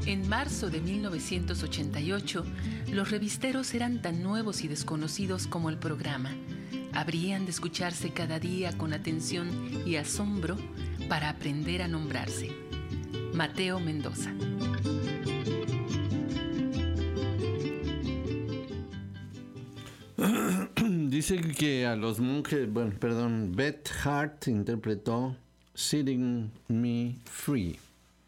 En marzo de mil novecientos ochenta y ocho, los revisteros eran tan nuevos y desconocidos como el programa. Habrían de escucharse cada día con atención y asombro para aprender a nombrarse. Mateo Mendoza. Dice que a los monjes, bueno, perdón, Beth Hart interpretó Setting Me Free.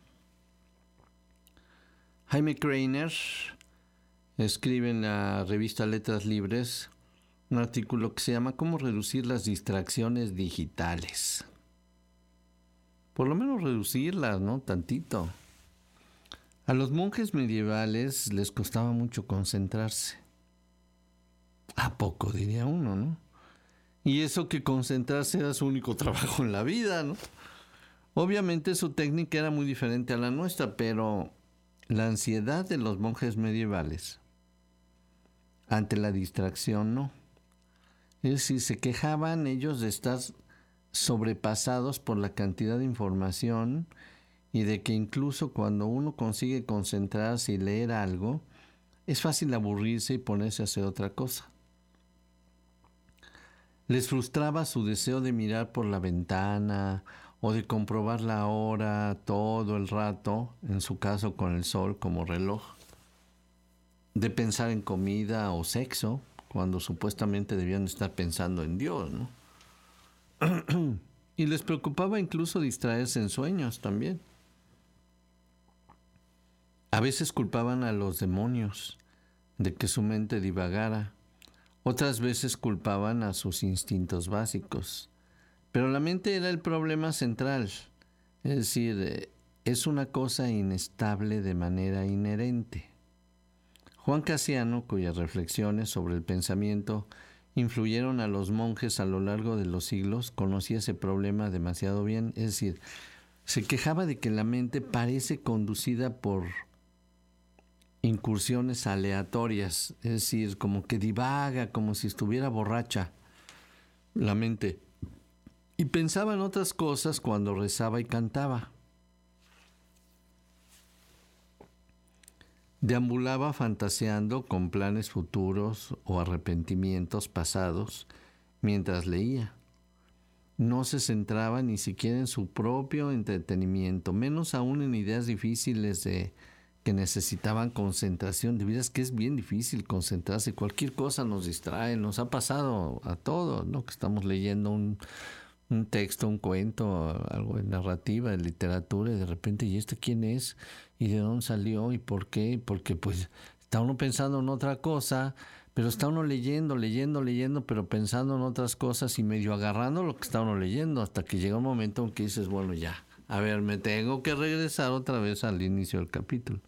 Jaime Kreiner escribe en la revista Letras Libres un artículo que se llama ¿Cómo reducir las distracciones digitales? Por lo menos reducirlas, ¿no? Tantito. A los monjes medievales les costaba mucho concentrarse. ¿A poco, diría uno, no? Y eso que concentrarse era su único trabajo en la vida, ¿no? Obviamente su técnica era muy diferente a la nuestra, pero la ansiedad de los monjes medievales ante la distracción no. Es decir, se quejaban ellos de estar sobrepasados por la cantidad de información y de que incluso cuando uno consigue concentrarse y leer algo, es fácil aburrirse y ponerse a hacer otra cosa. Les frustraba su deseo de mirar por la ventana o de comprobar la hora todo el rato, en su caso con el sol como reloj, de pensar en comida o sexo, cuando supuestamente debían estar pensando en Dios, ¿no? Y les preocupaba incluso distraerse en sueños también. A veces culpaban a los demonios de que su mente divagara. Otras veces culpaban a sus instintos básicos. Pero la mente era el problema central. Es decir, es una cosa inestable de manera inherente. Juan Casiano, cuyas reflexiones sobre el pensamiento influyeron a los monjes a lo largo de los siglos, conocía ese problema demasiado bien. Es decir, se quejaba de que la mente parece conducida por incursiones aleatorias, es decir, como que divaga, como si estuviera borracha la mente, y pensaba en otras cosas cuando rezaba y cantaba. Deambulaba fantaseando con planes futuros o arrepentimientos pasados mientras leía. No se centraba ni siquiera en su propio entretenimiento, menos aún en ideas difíciles de que necesitaban concentración. De veras que es bien difícil concentrarse. Cualquier cosa nos distrae. Nos ha pasado a todos, ¿no? Que estamos leyendo un, un texto, un cuento, algo de narrativa, de literatura, y de repente, ¿y este quién es? ¿Y de dónde salió? ¿Y por qué? Porque pues está uno pensando en otra cosa, pero está uno leyendo, leyendo, leyendo, pero pensando en otras cosas y medio agarrando lo que está uno leyendo, hasta que llega un momento en que dices, bueno, ya, a ver, me tengo que regresar otra vez al inicio del capítulo.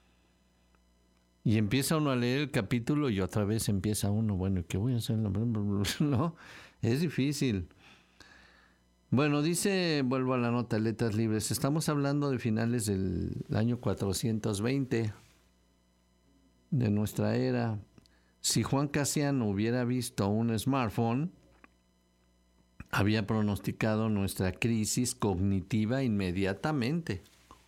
Y empieza uno a leer el capítulo y otra vez empieza uno, bueno, ¿qué voy a hacer? No, es difícil. Bueno, dice, vuelvo a la nota, Letras Libres, estamos hablando de finales del año cuatrocientos veinte de nuestra era. Si Juan Casiano hubiera visto un smartphone, había pronosticado nuestra crisis cognitiva inmediatamente.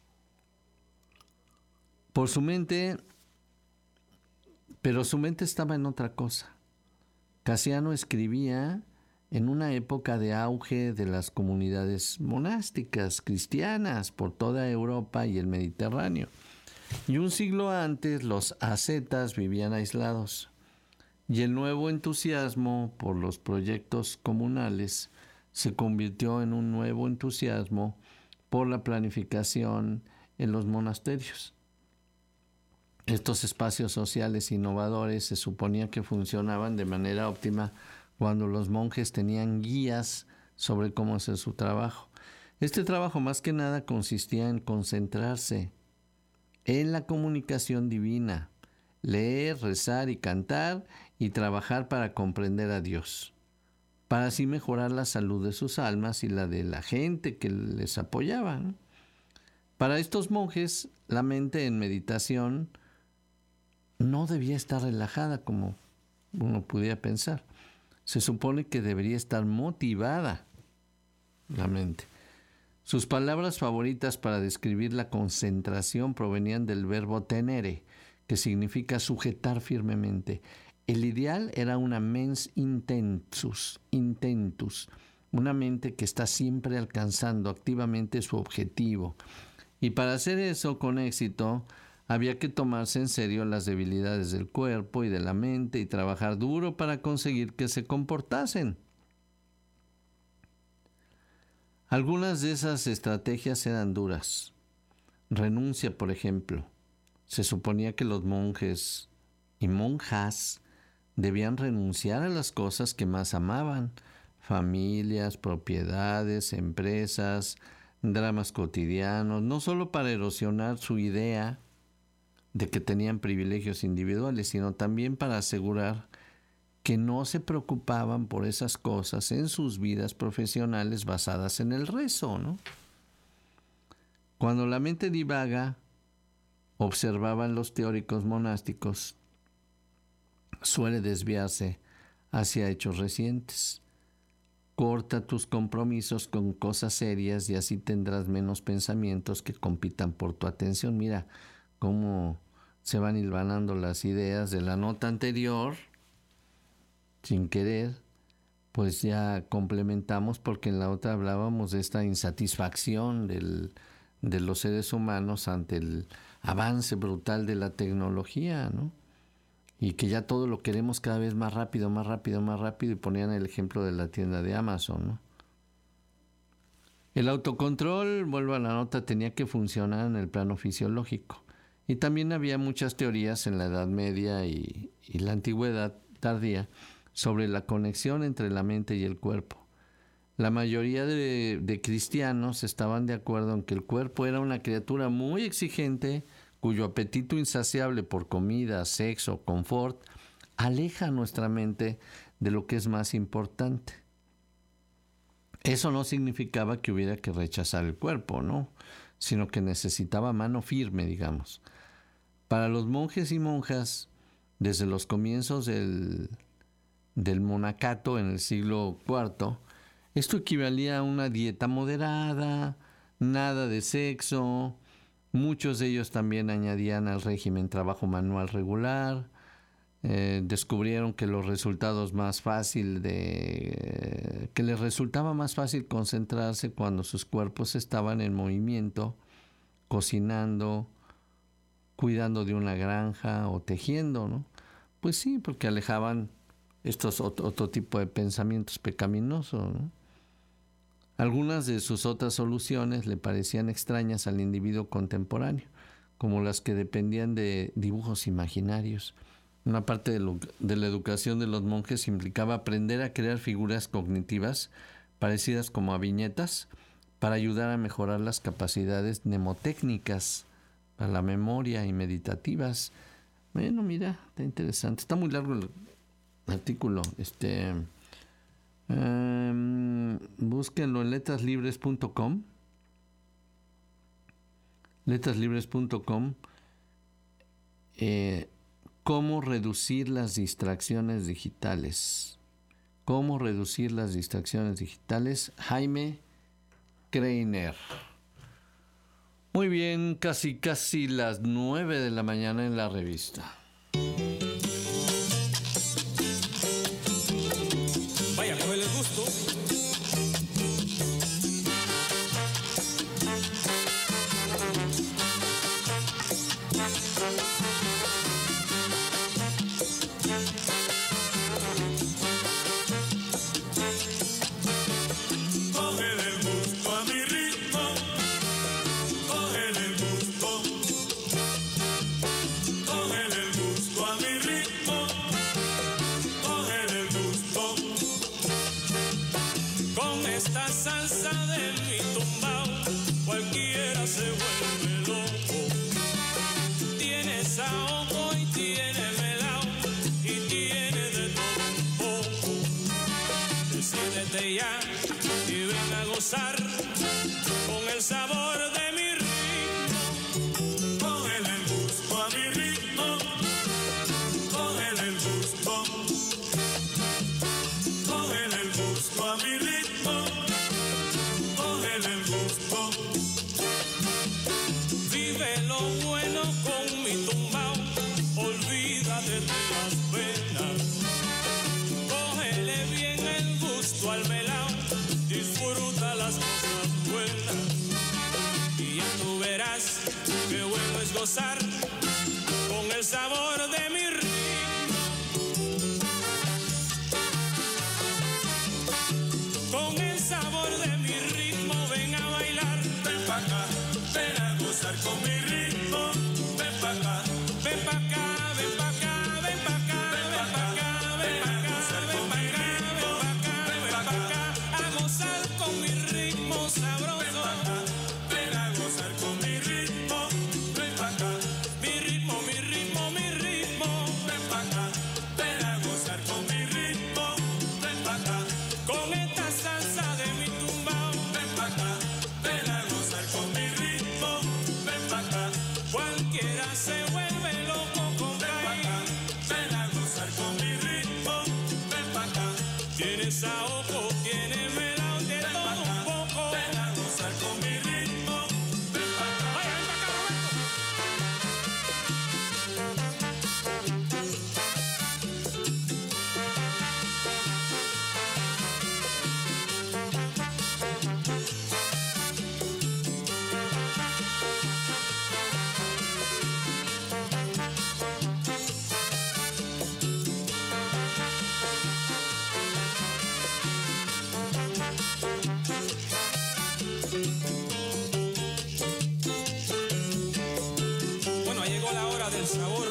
Por su mente, pero su mente estaba en otra cosa. Casiano escribía en una época de auge de las comunidades monásticas cristianas por toda Europa y el Mediterráneo. Y un siglo antes los ascetas vivían aislados. Y el nuevo entusiasmo por los proyectos comunales se convirtió en un nuevo entusiasmo por la planificación en los monasterios. Estos espacios sociales innovadores se suponía que funcionaban de manera óptima cuando los monjes tenían guías sobre cómo hacer su trabajo. Este trabajo más que nada consistía en concentrarse en la comunicación divina, leer, rezar y cantar y trabajar para comprender a Dios, para así mejorar la salud de sus almas y la de la gente que les apoyaba, ¿no? Para estos monjes, la mente en meditación no debía estar relajada como uno pudiera pensar. Se supone que debería estar motivada la mente. Sus palabras favoritas para describir la concentración provenían del verbo tenere, que significa sujetar firmemente. El ideal era una mens intentus, intentus, una mente que está siempre alcanzando activamente su objetivo. Y para hacer eso con éxito, había que tomarse en serio las debilidades del cuerpo y de la mente y trabajar duro para conseguir que se comportasen. Algunas de esas estrategias eran duras. Renuncia, por ejemplo. Se suponía que los monjes y monjas debían renunciar a las cosas que más amaban: familias, propiedades, empresas, dramas cotidianos, no solo para erosionar su idea de que tenían privilegios individuales, sino también para asegurar que no se preocupaban por esas cosas en sus vidas profesionales basadas en el rezo, ¿no? Cuando la mente divaga, observaban los teóricos monásticos, suele desviarse hacia hechos recientes. Corta tus compromisos con cosas serias y así tendrás menos pensamientos que compitan por tu atención. Mira cómo se van hilvanando las ideas de la nota anterior. Sin querer, pues ya complementamos, porque en la otra hablábamos de esta insatisfacción del, de los seres humanos ante el avance brutal de la tecnología, ¿no? Y que ya todo lo queremos cada vez más rápido, más rápido, más rápido, y ponían el ejemplo de la tienda de Amazon, ¿no? El autocontrol, vuelvo a la nota, tenía que funcionar en el plano fisiológico. Y también había muchas teorías en la Edad Media y, y la Antigüedad tardía sobre la conexión entre la mente y el cuerpo. La mayoría de, de cristianos estaban de acuerdo en que el cuerpo era una criatura muy exigente, cuyo apetito insaciable por comida, sexo, confort, aleja nuestra mente de lo que es más importante. Eso no significaba que hubiera que rechazar el cuerpo, ¿no? Sino que necesitaba mano firme, digamos. Para los monjes y monjas, desde los comienzos del, del monacato en el siglo cuarto, esto equivalía a una dieta moderada, nada de sexo. Muchos de ellos también añadían al régimen trabajo manual regular. Eh, descubrieron que los resultados más fácil de que les resultaba más fácil concentrarse cuando sus cuerpos estaban en movimiento, cocinando, cuidando de una granja o tejiendo, ¿no? Pues sí, porque alejaban estos otro, otro tipo de pensamientos pecaminosos, ¿no? Algunas de sus otras soluciones le parecían extrañas al individuo contemporáneo, como las que dependían de dibujos imaginarios. Una parte de, lo, de la educación de los monjes implicaba aprender a crear figuras cognitivas parecidas como a viñetas para ayudar a mejorar las capacidades mnemotécnicas para la memoria y meditativas. Bueno, mira, está interesante. Está muy largo el artículo. Este, um, búsquenlo en letras libres punto com. letras libres punto com. Eh, ¿Cómo reducir las distracciones digitales? ¿Cómo reducir las distracciones digitales? Jaime Kreiner. Muy bien, casi casi las nueve de la mañana en la revista. Vaya, cógele el gusto. Con el sabor de mi ritmo, cógele el gusto a mi ritmo, cógele el gusto, cógele el gusto a mi ritmo, cógele el gusto. gozar con el sabor de mi ritmo, con el sabor de mi ritmo. Ven a bailar, ven pa' acá, ven a gozar con mi ritmo. Ven pa' acá, ven pa' acá, ven pa' acá, ven pa' acá, ven pa' acá, ven pa' acá, ven pa' acá, ven pa' acá, ven pa' acá, a gozar con mi ritmo sabroso. Ven a gozar con mi ritmo, ven pa' acá, mi ritmo, mi ritmo, mi ritmo. Ven pa' acá, ven a gozar con mi ritmo, ven pa' acá, con esta salsa de mi tumbao. Ven pa' acá, ven a gozar con mi ritmo, ven pa' acá. Cualquiera se vuelve loco con acá, ven a gozar con mi ritmo, ven pa' acá. Tienes ahogo, tienes melao, de todo un poco. Ven a gozar con mi ritmo, ven pa' acá. Vaya, ven pa' acá, bueno, llegó la hora del sabor.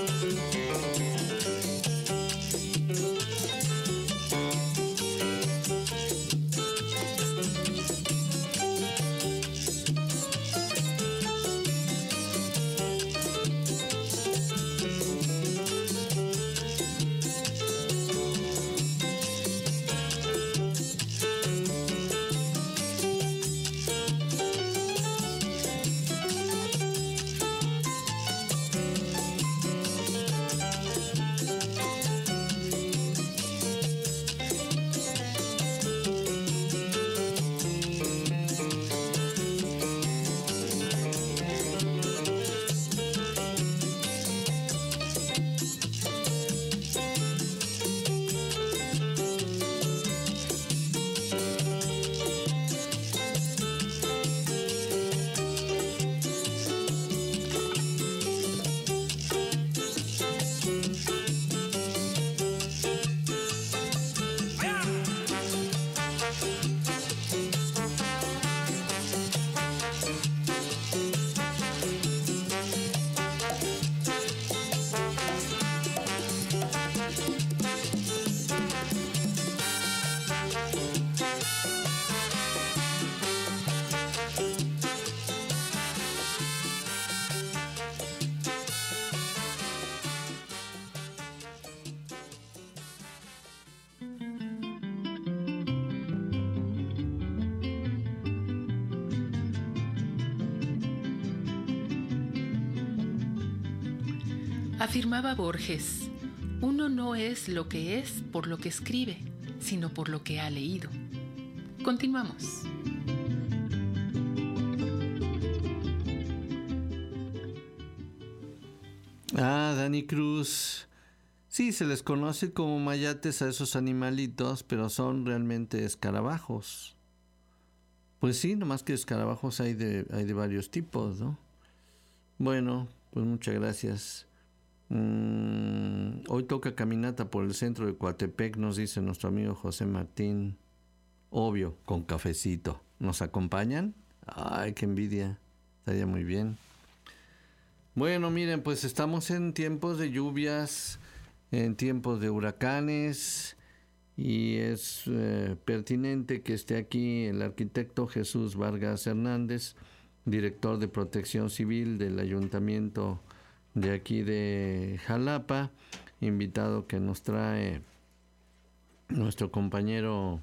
Afirmaba Borges, uno no es lo que es por lo que escribe, sino por lo que ha leído. Continuamos. Ah, Dani Cruz. Sí, se les conoce como mayates a esos animalitos, pero son realmente escarabajos. Pues sí, nomás que escarabajos hay de, hay de varios tipos, ¿no? Bueno, pues muchas gracias. Mm, hoy toca caminata por el centro de Coatepec, nos dice nuestro amigo José Martín. Obvio, con cafecito. ¿Nos acompañan? Ay, qué envidia. Estaría muy bien. Bueno, miren, pues estamos en tiempos de lluvias, en tiempos de huracanes, y es eh, pertinente que esté aquí el arquitecto Jesús Vargas Hernández, director de Protección Civil del Ayuntamiento de aquí de Jalapa, invitado que nos trae nuestro compañero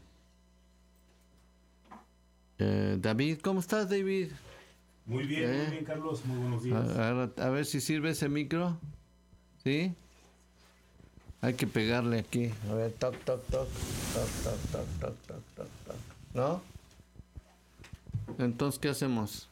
eh, David. ¿Cómo estás, David? Muy bien, ¿Eh? muy bien, Carlos. Muy buenos días. A, a, a ver si sirve ese micro. ¿Sí? Hay que pegarle aquí. A ver, toc, toc, toc. Toc, toc, toc, toc, toc, toc, toc. ¿No? Entonces, ¿qué hacemos?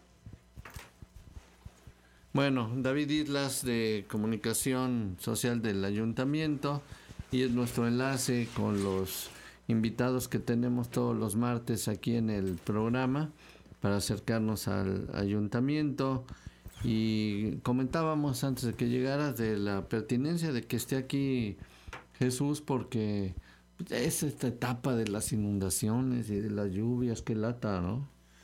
Bueno, David Islas, de Comunicación Social del Ayuntamiento, y es nuestro enlace con los invitados que tenemos todos los martes aquí en el programa para acercarnos al ayuntamiento Y comentábamos antes de que llegaras de la pertinencia de que esté aquí Jesús, porque es esta etapa de las inundaciones y de las lluvias, que lata, ¿no?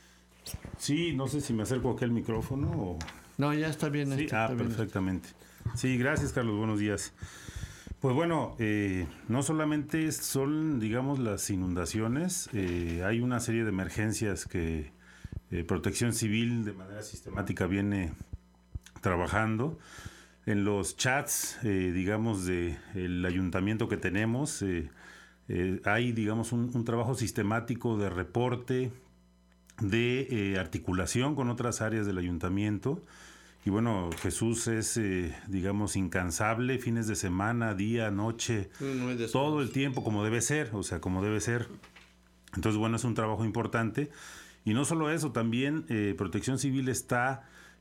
Sí, no sé si me acerco aquí al micrófono o... No, ya está bien. Sí, esto, ah, está bien perfectamente. Sí, gracias, Carlos, buenos días. Pues bueno, eh, no solamente son, digamos, las inundaciones, eh, hay una serie de emergencias que eh, Protección Civil de manera sistemática viene trabajando. En los chats, eh, digamos, de el ayuntamiento que tenemos, eh, eh, hay, digamos, un, un trabajo sistemático de reporte, de eh, articulación con otras áreas del ayuntamiento. Y bueno, Jesús es, eh, digamos, incansable, fines de semana, día, noche, no todo el tiempo, como debe ser, o sea, como debe ser. Entonces, bueno, es un trabajo importante. Y no solo eso, también eh, Protección Civil está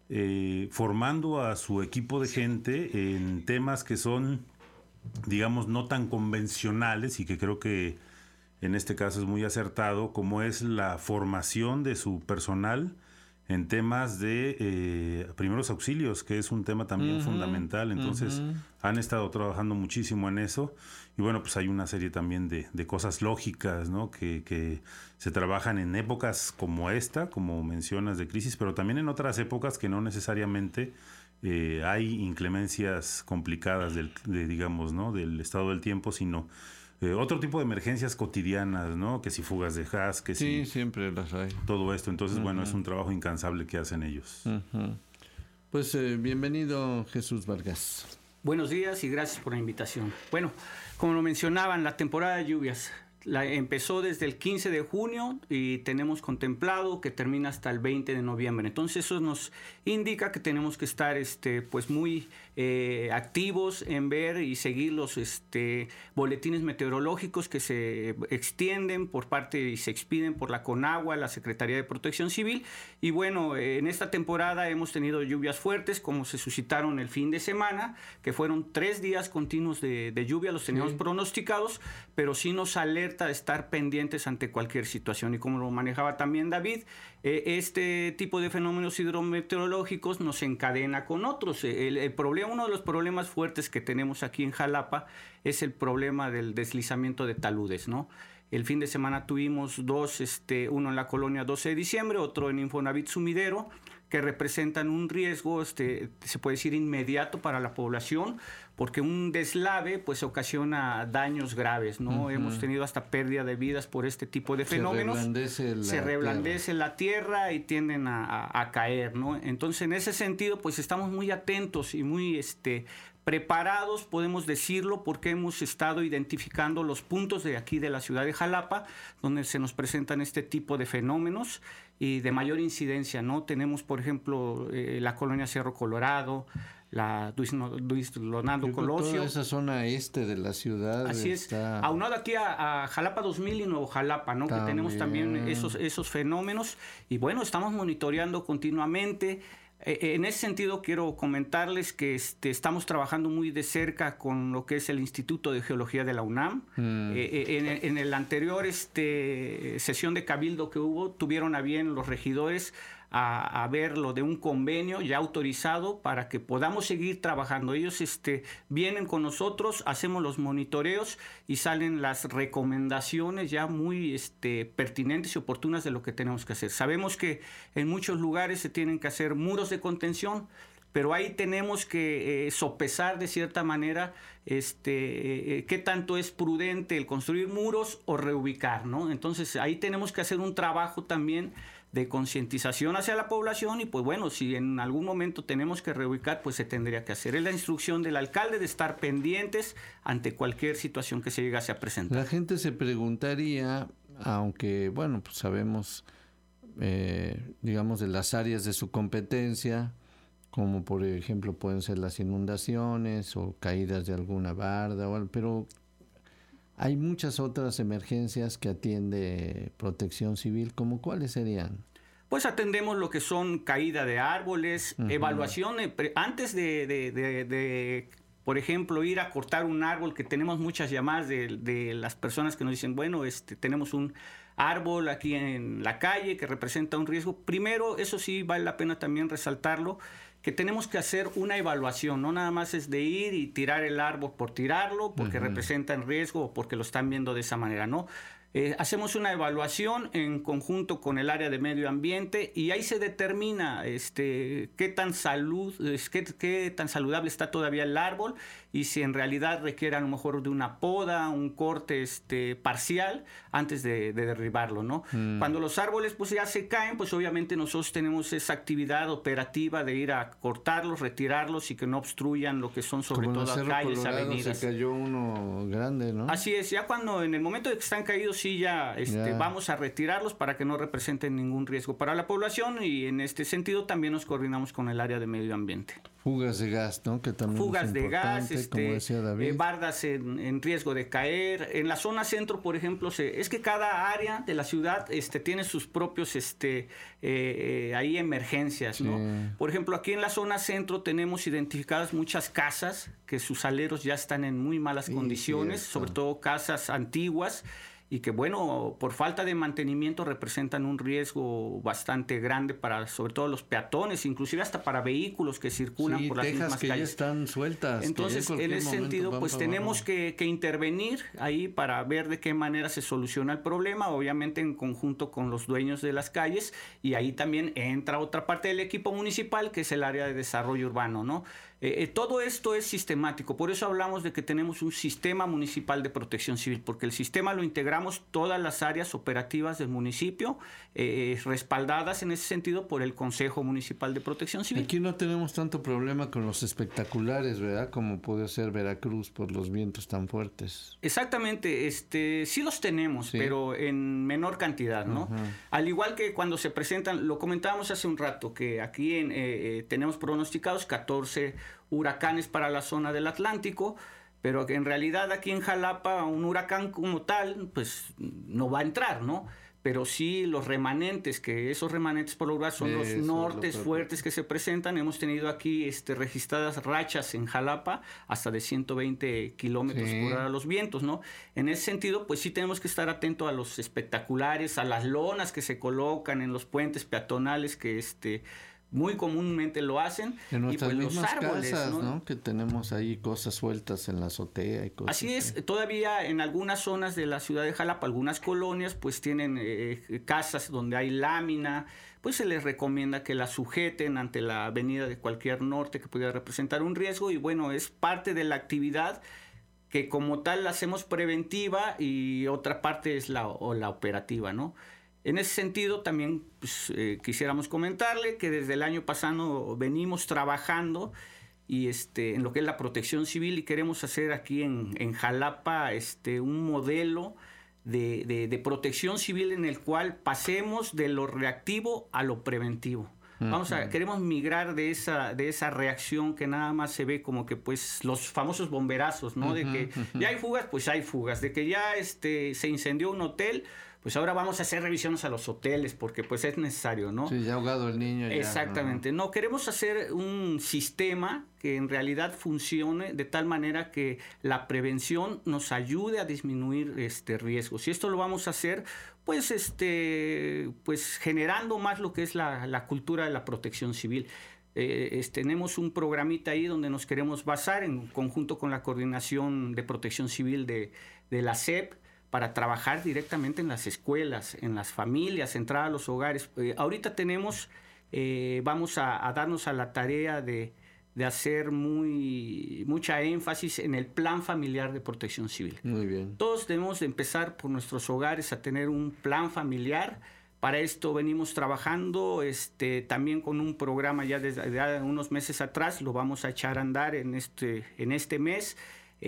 eh, formando a su equipo de gente en temas que son, digamos, no tan convencionales y que creo que en este caso es muy acertado, como es la formación de su personal en temas de eh, primeros auxilios, que es un tema también uh-huh, fundamental. Entonces, uh-huh. han estado trabajando muchísimo en eso. Y bueno, pues hay una serie también de, de cosas lógicas, ¿no? Que, que se trabajan en épocas como esta, como mencionas, de crisis, pero también en otras épocas que no necesariamente eh, hay inclemencias complicadas del, de, digamos, ¿no? del estado del tiempo, sino Eh, otro tipo de emergencias cotidianas, ¿no? Que si fugas de gas, que sí, si... siempre las hay. Todo esto. Entonces, uh-huh. bueno, es un trabajo incansable que hacen ellos. Uh-huh. Pues eh, bienvenido, Jesús Vargas. Buenos días y gracias por la invitación. Bueno, como lo mencionaban, la temporada de lluvias la, empezó desde el quince de junio y tenemos contemplado que termina hasta el veinte de noviembre. Entonces, eso nos indica que tenemos que estar este, pues muy eh, activos en ver y seguir los este, boletines meteorológicos que se extienden por parte y se expiden por la CONAGUA, la Secretaría de Protección Civil. Y bueno, en esta temporada hemos tenido lluvias fuertes, como se suscitaron el fin de semana, que fueron tres días continuos de, de lluvia, los teníamos sí. pronosticados, pero sí nos alerta de estar pendientes ante cualquier situación. Y como lo manejaba también David, eh, este tipo de fenómenos hidrometeorológicos nos encadena con otros. El, el problema, uno de los problemas fuertes que tenemos aquí en Jalapa es el problema del deslizamiento de taludes, ¿no? El fin de semana tuvimos dos, este, uno en la colonia doce de diciembre, otro en Infonavit Sumidero, que representan un riesgo, este, se puede decir, inmediato para la población, porque un deslave pues ocasiona daños graves, ¿no? Uh-huh. Hemos tenido hasta pérdida de vidas por este tipo de fenómenos. Se reblandece la, se reblandece tierra. la tierra y tienden a, a, a caer, ¿no? Entonces, en ese sentido, pues estamos muy atentos y muy este, preparados, podemos decirlo, porque hemos estado identificando los puntos de aquí de la ciudad de Jalapa, donde se nos presentan este tipo de fenómenos y de mayor incidencia, ¿no? Tenemos, por ejemplo, eh, la colonia Cerro Colorado, la Luis, Luis Leonardo Colosio. Toda esa zona este de la ciudad. Así está... es. Aunado aquí a, a Jalapa dos mil y Nuevo Jalapa, ¿no? También. Que tenemos también esos, esos fenómenos. Y bueno, estamos monitoreando continuamente. Eh, en ese sentido, quiero comentarles que este, estamos trabajando muy de cerca con lo que es el Instituto de Geología de la UNAM. Mm. Eh, en, en el anterior este, sesión de cabildo que hubo, tuvieron a bien los regidores a, a ver lo de un convenio ya autorizado para que podamos seguir trabajando. Ellos este, vienen con nosotros, hacemos los monitoreos y salen las recomendaciones ya muy este, pertinentes y oportunas de lo que tenemos que hacer. Sabemos que en muchos lugares se tienen que hacer muros de contención, pero ahí tenemos que eh, sopesar de cierta manera este, eh, qué tanto es prudente el construir muros o reubicar, ¿no? Entonces ahí tenemos que hacer un trabajo también de concientización hacia la población y pues bueno, si en algún momento tenemos que reubicar, pues se tendría que hacer. Es la instrucción del alcalde de estar pendientes ante cualquier situación que se llegase a presentar. La gente se preguntaría, aunque bueno, pues sabemos, eh, digamos, de las áreas de su competencia, como por ejemplo pueden ser las inundaciones o caídas de alguna barda, o algo, pero hay muchas otras emergencias que atiende Protección Civil, ¿como cuáles serían? Pues atendemos lo que son caída de árboles, uh-huh. evaluación, antes de, de, de, de, por ejemplo, ir a cortar un árbol, que tenemos muchas llamadas de, de las personas que nos dicen, bueno, este, tenemos un árbol aquí en la calle que representa un riesgo. Primero, eso sí vale la pena también resaltarlo, que tenemos que hacer una evaluación, no nada más es de ir y tirar el árbol por tirarlo, porque uh-huh. representa en riesgo o porque lo están viendo de esa manera, ¿no? Eh, hacemos una evaluación en conjunto con el área de medio ambiente y ahí se determina este, qué, tan salud, qué, qué tan saludable está todavía el árbol y si en realidad requiere a lo mejor de una poda, un corte este, parcial antes de, de derribarlo, ¿no? Mm. Cuando los árboles pues ya se caen, pues obviamente nosotros tenemos esa actividad operativa de ir a cortarlos, retirarlos y que no obstruyan lo que son sobre Como todo calles, Colorado, avenidas. Se cayó uno grande, ¿no? Así es, ya cuando en el momento de que están caídos sí ya, este, ya vamos a retirarlos para que no representen ningún riesgo para la población y en este sentido también nos coordinamos con el área de medio ambiente. Fugas de gas, ¿no? Que también Fugas es de gas, este, este, como decía David. Eh, bardas en, en riesgo de caer. En la zona centro, por ejemplo, se, es que cada área de la ciudad este, tiene sus propios este, eh, eh, ahí emergencias, ¿no? Sí. Por ejemplo, aquí en la zona centro tenemos identificadas muchas casas que sus aleros ya están en muy malas sí, condiciones, sí, sobre todo casas antiguas, y que bueno, por falta de mantenimiento representan un riesgo bastante grande para sobre todo los peatones, inclusive hasta para vehículos que circulan sí, por las mismas que calles. Ya están sueltas. Entonces, en ese sentido, pues tenemos que, que intervenir ahí para ver de qué manera se soluciona el problema, obviamente en conjunto con los dueños de las calles, y ahí también entra otra parte del equipo municipal, que es el área de desarrollo urbano, ¿no? Eh, eh, todo esto es sistemático, por eso hablamos de que tenemos un sistema municipal de protección civil, porque el sistema lo integramos todas las áreas operativas del municipio, eh, respaldadas en ese sentido por el Consejo Municipal de Protección Civil. Aquí no tenemos tanto problema con los espectaculares, ¿verdad? Como puede ser Veracruz por los vientos tan fuertes. Exactamente, este, sí los tenemos, sí, pero en menor cantidad, ¿no? Uh-huh. Al igual que cuando se presentan, lo comentábamos hace un rato, que aquí en, eh, eh, tenemos pronosticados catorce huracanes para la zona del Atlántico, pero que en realidad aquí en Jalapa un huracán como tal, pues no va a entrar, ¿no? Pero sí los remanentes, que esos remanentes por lo general son Eso, los nortes lo fuertes que se presentan. Hemos tenido aquí este, registradas rachas en Jalapa hasta de ciento veinte kilómetros sí. por hora los vientos, ¿no? En ese sentido, pues sí tenemos que estar atentos a los espectaculares, a las lonas que se colocan en los puentes peatonales que este muy comúnmente lo hacen. En nuestras y pues mismas los árboles, casas, ¿no? ¿no? Que tenemos ahí cosas sueltas en la azotea y cosas. Así es, que... todavía en algunas zonas de la ciudad de Jalapa, algunas colonias, pues tienen eh, casas donde hay lámina, pues se les recomienda que la sujeten ante la avenida de cualquier norte que pudiera representar un riesgo y bueno, es parte de la actividad que como tal la hacemos preventiva y otra parte es la, o la operativa, ¿no? En ese sentido, también pues, eh, quisiéramos comentarle que desde el año pasado venimos trabajando y este, en lo que es la protección civil y queremos hacer aquí en, en Jalapa este, un modelo de, de, de protección civil en el cual pasemos de lo reactivo a lo preventivo. Uh-huh. Vamos a, queremos migrar de esa, de esa reacción que nada más se ve como que pues los famosos bomberazos, ¿no? Uh-huh, de que uh-huh. ya hay fugas, pues hay fugas. De que ya este, se incendió un hotel, pues ahora vamos a hacer revisiones a los hoteles porque pues es necesario, ¿no? Sí, ya ahogado el niño. Ya, Exactamente. ¿no? no, queremos hacer un sistema que en realidad funcione de tal manera que la prevención nos ayude a disminuir este riesgos. Y esto lo vamos a hacer pues este pues generando más lo que es la, la cultura de la protección civil. Eh, es, tenemos un programita ahí donde nos queremos basar en conjunto con la Coordinación de Protección Civil de, de la S E P para trabajar directamente en las escuelas, en las familias, entrar a los hogares. Eh, ahorita tenemos, eh, vamos a, a darnos a la tarea de, de hacer muy mucha énfasis en el plan familiar de protección civil. Muy bien. Todos debemos de empezar por nuestros hogares a tener un plan familiar. Para esto venimos trabajando este, también con un programa ya desde ya unos meses atrás, lo vamos a echar a andar en este, en este mes.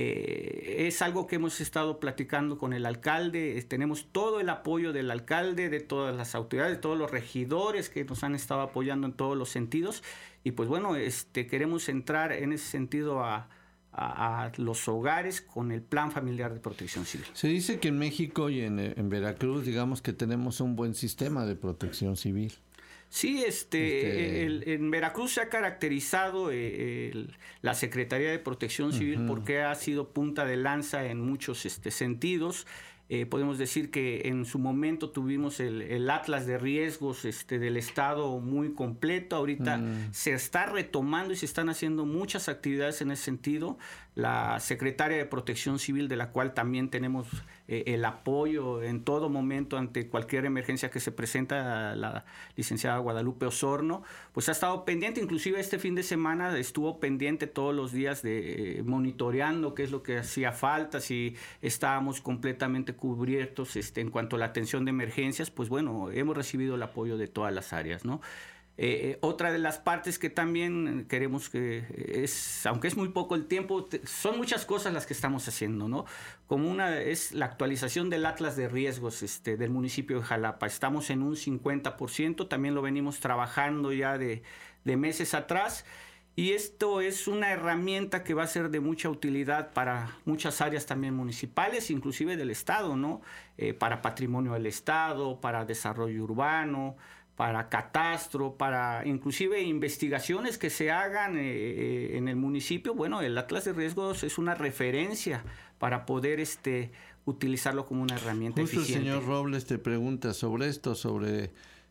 Eh, es algo que hemos estado platicando con el alcalde, eh, tenemos todo el apoyo del alcalde, de todas las autoridades, de todos los regidores que nos han estado apoyando en todos los sentidos y pues bueno, este, queremos entrar en ese sentido a, a, a los hogares con el plan familiar de protección civil. Se dice que en México y en, en Veracruz digamos que tenemos un buen sistema de protección civil. Sí, este, este... El, en Veracruz se ha caracterizado eh, el, la Secretaría de Protección Civil uh-huh. porque ha sido punta de lanza en muchos este, sentidos. Eh, podemos decir que en su momento tuvimos el, el atlas de riesgos este, del Estado muy completo. Ahorita mm. se está retomando y se están haciendo muchas actividades en ese sentido. La secretaria de Protección Civil, de la cual también tenemos eh, el apoyo en todo momento ante cualquier emergencia que se presenta, la licenciada Guadalupe Osorno, pues ha estado pendiente. Inclusive este fin de semana estuvo pendiente todos los días de eh, monitoreando qué es lo que hacía falta, si estábamos completamente cubiertos este, en cuanto a la atención de emergencias. Pues bueno, hemos recibido el apoyo de todas las áreas, ¿no? Eh, otra de las partes que también queremos que es, aunque es muy poco el tiempo, te, son muchas cosas las que estamos haciendo, ¿no? Como una es la actualización del atlas de riesgos este, del municipio de Jalapa. Estamos en un cincuenta por ciento, también lo venimos trabajando ya de, de meses atrás. Y esto es una herramienta que va a ser de mucha utilidad para muchas áreas también municipales, inclusive del Estado, ¿no? Eh, para patrimonio del Estado, para desarrollo urbano, para catastro, para inclusive investigaciones que se hagan eh, en el municipio. Bueno, el Atlas de Riesgos es una referencia para poder este, utilizarlo como una herramienta Justo eficiente. El señor Robles te pregunta sobre esto, sobre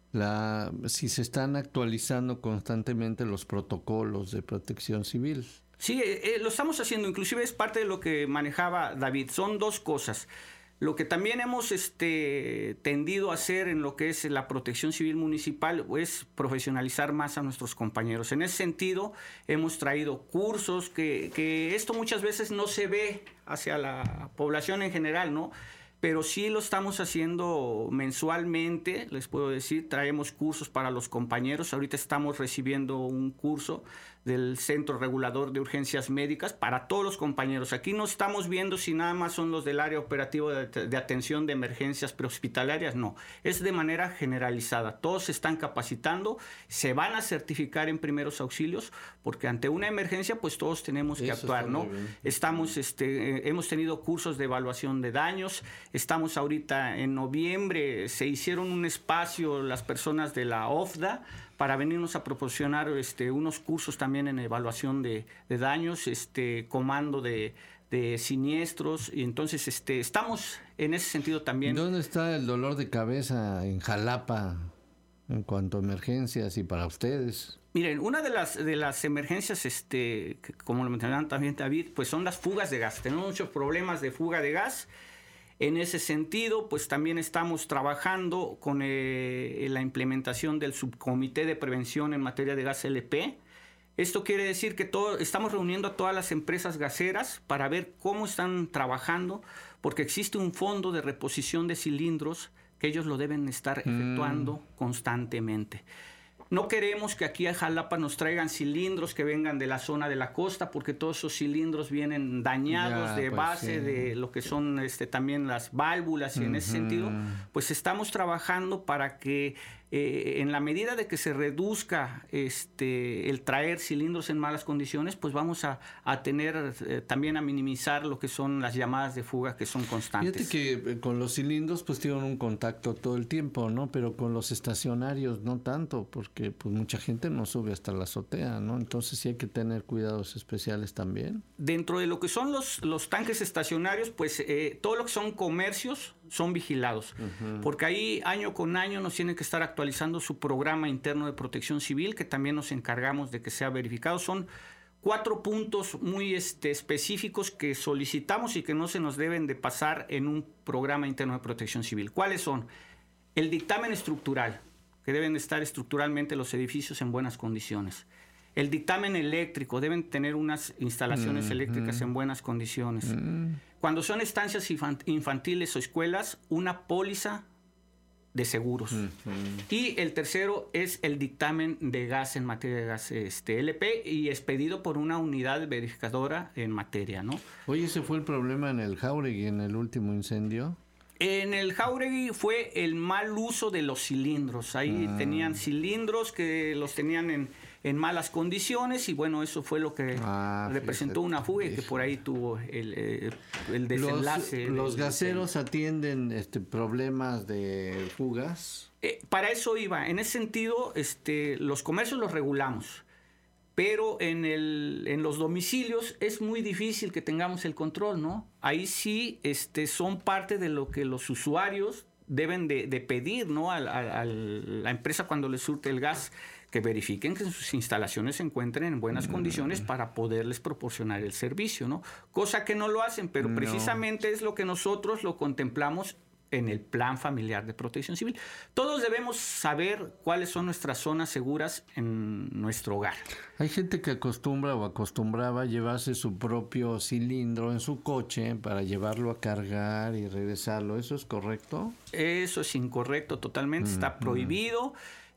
la si se están actualizando constantemente los protocolos de protección civil. Sí, eh, eh, lo estamos haciendo, inclusive es parte de lo que manejaba David. Son dos cosas. Lo que también hemos este, tendido a hacer en lo que es la protección civil municipal es profesionalizar más a nuestros compañeros. En ese sentido, hemos traído cursos que, que esto muchas veces no se ve hacia la población en general, ¿no? Pero sí lo estamos haciendo mensualmente, les puedo decir, traemos cursos para los compañeros. Ahorita estamos recibiendo un curso del Centro Regulador de Urgencias Médicas para todos los compañeros. Aquí no estamos viendo si nada más son los del área operativa de, de atención de emergencias prehospitalarias, no. Es de manera generalizada. Todos se están capacitando, se van a certificar en primeros auxilios, porque ante una emergencia, pues todos tenemos que Eso actuar, ¿no? Estamos, este, eh, hemos tenido cursos de evaluación de daños. Estamos ahorita en noviembre, se hicieron un espacio las personas de la O F D A para venirnos a proporcionar este, unos cursos también en evaluación de, de daños, este, comando de, de siniestros, y entonces este, estamos en ese sentido también. ¿Dónde está el dolor de cabeza en Jalapa en cuanto a emergencias y para ustedes? Miren, una de las de las emergencias, este, que, como lo mencionaban también David, pues son las fugas de gas. Tenemos muchos problemas de fuga de gas. En ese sentido, pues también estamos trabajando con eh, la implementación del subcomité de prevención en materia de gas L P. Esto quiere decir que todo, estamos reuniendo a todas las empresas gaseras para ver cómo están trabajando, porque existe un fondo de reposición de cilindros que ellos lo deben estar efectuando mm. constantemente. No queremos que aquí a Jalapa nos traigan cilindros que vengan de la zona de la costa, porque todos esos cilindros vienen dañados ya, de pues base sí. de lo que son este, también las válvulas, y uh-huh. en ese sentido, pues estamos trabajando para que eh, en la medida de que se reduzca este, el traer cilindros en malas condiciones, pues vamos a, a tener eh, también a minimizar lo que son las llamadas de fuga que son constantes. Fíjate que eh, con los cilindros pues tienen un contacto todo el tiempo, ¿no? Pero con los estacionarios no tanto, porque pues mucha gente no sube hasta la azotea, ¿no? Entonces sí hay que tener cuidados especiales también. Dentro de lo que son los, los tanques estacionarios, pues eh, todo lo que son comercios son vigilados, uh-huh. porque ahí año con año nos tienen que estar actualizando su programa interno de protección civil, que también nos encargamos de que sea verificado. Son cuatro puntos muy este, específicos que solicitamos y que no se nos deben de pasar en un programa interno de protección civil. ¿Cuáles son? El dictamen estructural, que deben estar estructuralmente los edificios en buenas condiciones. El dictamen eléctrico, deben tener unas instalaciones mm, eléctricas mm. en buenas condiciones. Mm. Cuando son estancias infantiles o escuelas, una póliza de seguros. Mm, mm. Y el tercero es el dictamen de gas en materia de gas este, L P, y expedido por una unidad verificadora en materia, ¿no? Oye, ¿ese fue el problema en el Jáuregui en el último incendio? En el Jáuregui fue el mal uso de los cilindros. Ahí ah. tenían cilindros que los tenían en, en malas condiciones, y bueno, eso fue lo que ah, representó fíjate, una fuga y que por ahí tuvo el, el, el desenlace. ¿Los, los del, gaseros del, atienden este, problemas de fugas? Eh, para eso iba. En ese sentido, este, los comercios los regulamos. pero en, el, en los domicilios es muy difícil que tengamos el control, ¿no? Ahí sí este, son parte de lo que los usuarios deben de, de pedir, ¿no? A, a, a la empresa cuando les surte el gas, que verifiquen que sus instalaciones se encuentren en buenas condiciones para poderles proporcionar el servicio, ¿no? Cosa que no lo hacen, pero No. precisamente es lo que nosotros lo contemplamos en el Plan Familiar de Protección Civil. Todos debemos saber cuáles son nuestras zonas seguras en nuestro hogar. Hay gente que acostumbra o acostumbraba a llevarse su propio cilindro en su coche para llevarlo a cargar y regresarlo. ¿Eso es correcto? Eso es incorrecto totalmente, está Mm, prohibido.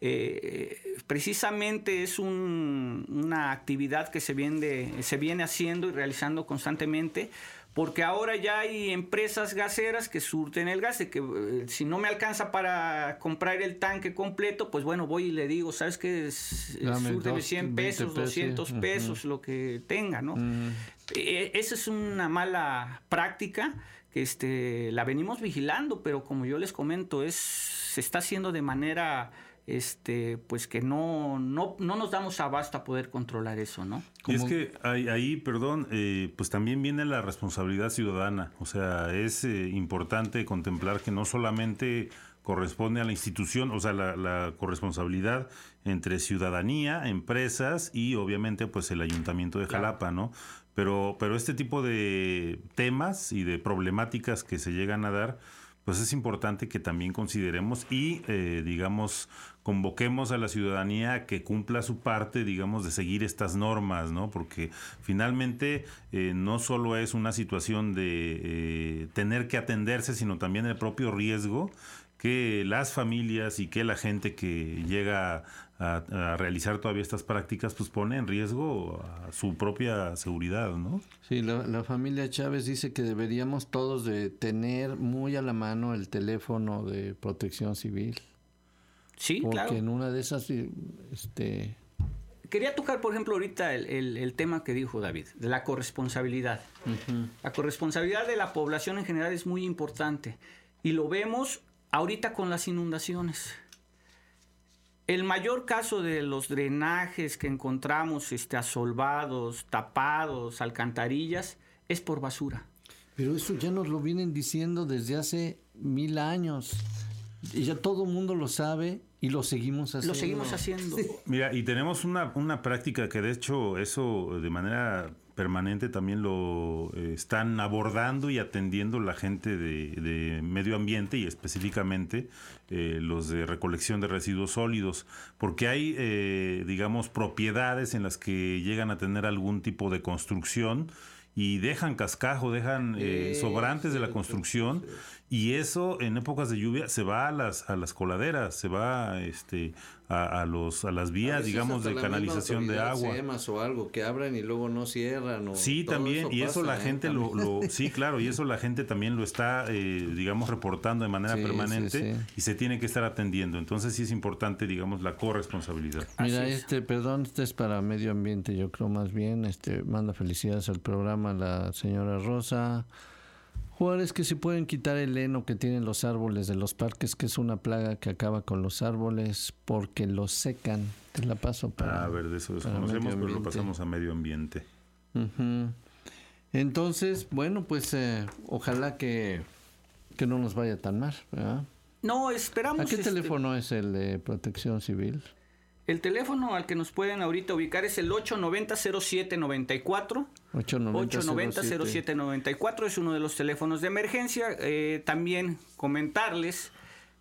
Eh, precisamente es un- una actividad que se viene, se viene haciendo y realizando constantemente, porque ahora ya hay empresas gaseras que surten el gas, de que eh, si no me alcanza para comprar el tanque completo, pues bueno, voy y le digo, ¿sabes qué? Dame Súrteme dos, cien veinte pesos, pesos. doscientos pesos, lo que tenga, ¿no? Mm. Eh, esa es una mala práctica que este, la venimos vigilando, pero como yo les comento, es, se está haciendo de manera este, pues que no, no, no nos damos abasto a poder controlar eso, ¿no? Y es que ahí, ahí, perdón, eh, pues también viene la responsabilidad ciudadana. O sea, es eh, importante contemplar que no solamente corresponde a la institución, o sea, la, la corresponsabilidad entre ciudadanía, empresas y obviamente pues el Ayuntamiento de Jalapa, ¿no? Pero, pero este tipo de temas y de problemáticas que se llegan a dar, pues es importante que también consideremos y, eh, digamos, convoquemos a la ciudadanía a que cumpla su parte, digamos, de seguir estas normas, ¿no? Porque finalmente eh, no solo es una situación de eh, tener que atenderse, sino también el propio riesgo que las familias y que la gente que llega a, a realizar todavía estas prácticas, pues pone en riesgo a su propia seguridad, ¿no? Sí, la, la familia Chávez dice que deberíamos todos de tener muy a la mano el teléfono de Protección Civil. Sí, porque claro. en una de esas, este... Quería tocar, por ejemplo, ahorita el, el, el tema que dijo David, de la corresponsabilidad. Uh-huh. La corresponsabilidad de la población en general es muy importante y lo vemos ahorita con las inundaciones. El mayor caso de los drenajes que encontramos este, asolvados, tapados, alcantarillas, es por basura. Pero eso ya nos lo vienen diciendo desde hace mil años. Y ya todo el mundo lo sabe y lo seguimos haciendo. Lo seguimos haciendo. Sí. Mira, y tenemos una, una práctica que de hecho eso de manera permanente también lo eh, están abordando y atendiendo la gente de, de medio ambiente y específicamente eh, los de recolección de residuos sólidos, porque hay, eh, digamos, propiedades en las que llegan a tener algún tipo de construcción y dejan cascajo, dejan eh, sobrantes de la construcción, y eso en épocas de lluvia se va a las a las coladeras, se va este a, a los a las vías, digamos, de canalización de agua. SEMAS o algo que abran y luego no cierran. O sí, también, eso y eso pasa, la gente ¿eh? lo, lo sí, claro, y eso la gente también lo está, eh, digamos, reportando de manera sí, permanente sí, sí. y se tiene que estar atendiendo. Entonces sí es importante, digamos, la corresponsabilidad. Mira, este, perdón, este es para medio ambiente, yo creo más bien, este, manda felicidades al programa la señora Rosa Juárez, que se pueden quitar el heno que tienen los árboles de los parques, que es una plaga que acaba con los árboles porque los secan. Te la paso para... Ah, a ver, de eso desconocemos, pero lo pasamos a medio ambiente. Uh-huh. Entonces, bueno, pues eh, ojalá que, que no nos vaya tan mal, ¿verdad? No, esperamos... ¿A qué este... teléfono es el de Protección Civil? El teléfono al que nos pueden ahorita ubicar es el ocho noventa cero siete noventa y cuatro. ocho noventa cero siete noventa y cuatro es uno de los teléfonos de emergencia. Eh, también comentarles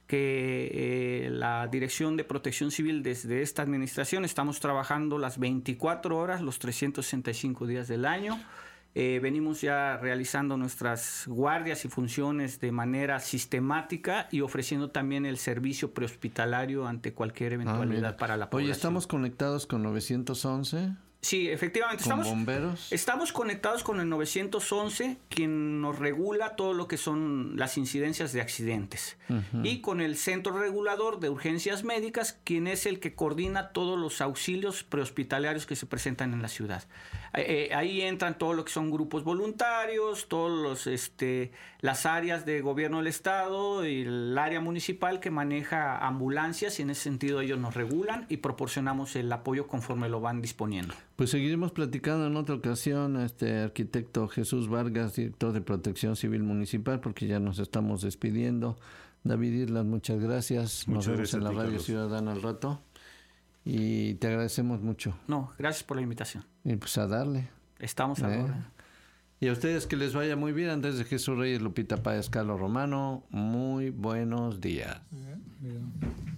que eh, la Dirección de Protección Civil desde esta administración estamos trabajando las veinticuatro horas, los trescientos sesenta y cinco días del año. Eh, venimos ya realizando nuestras guardias y funciones de manera sistemática y ofreciendo también el servicio prehospitalario ante cualquier eventualidad ah, para la población. Oye, ¿estamos conectados con novecientos once? Sí, efectivamente. ¿Con estamos, bomberos? Estamos conectados con el novecientos once, quien nos regula todo lo que son las incidencias de accidentes. Uh-huh. Y con el Centro Regulador de Urgencias Médicas, quien es el que coordina todos los auxilios prehospitalarios que se presentan en la ciudad. Eh, ahí entran todo lo que son grupos voluntarios, todos los, este, las áreas de gobierno del Estado y el área municipal que maneja ambulancias, y en ese sentido ellos nos regulan y proporcionamos el apoyo conforme lo van disponiendo. Pues seguiremos platicando en otra ocasión a este arquitecto Jesús Vargas, director de Protección Civil Municipal, porque ya nos estamos despidiendo. David Islas, muchas gracias. Muchas nos vemos gracias en la ti, Radio Carlos. Ciudadana al rato. Y te agradecemos mucho. No, gracias por la invitación. Y pues a darle. Estamos a ¿Eh? Y a ustedes que les vaya muy bien. Andrés de Jesús Reyes, Lupita Páez, Carlos Romano. Muy buenos días. Bien, bien.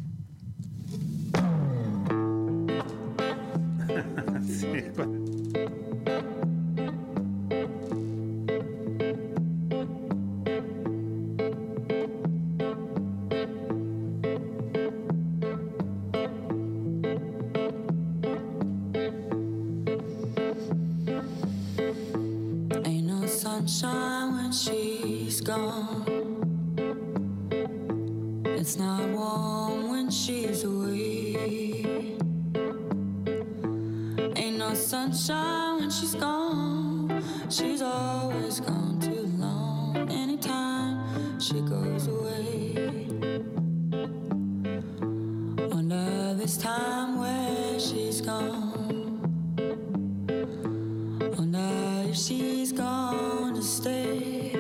Sí, ain't no sunshine when she's gone. It's not warm when she's away. Ain't no sunshine when she's gone. She's always gone too long. Anytime she goes away. Wonder this time where she's gone. Wonder if she's gonna stay.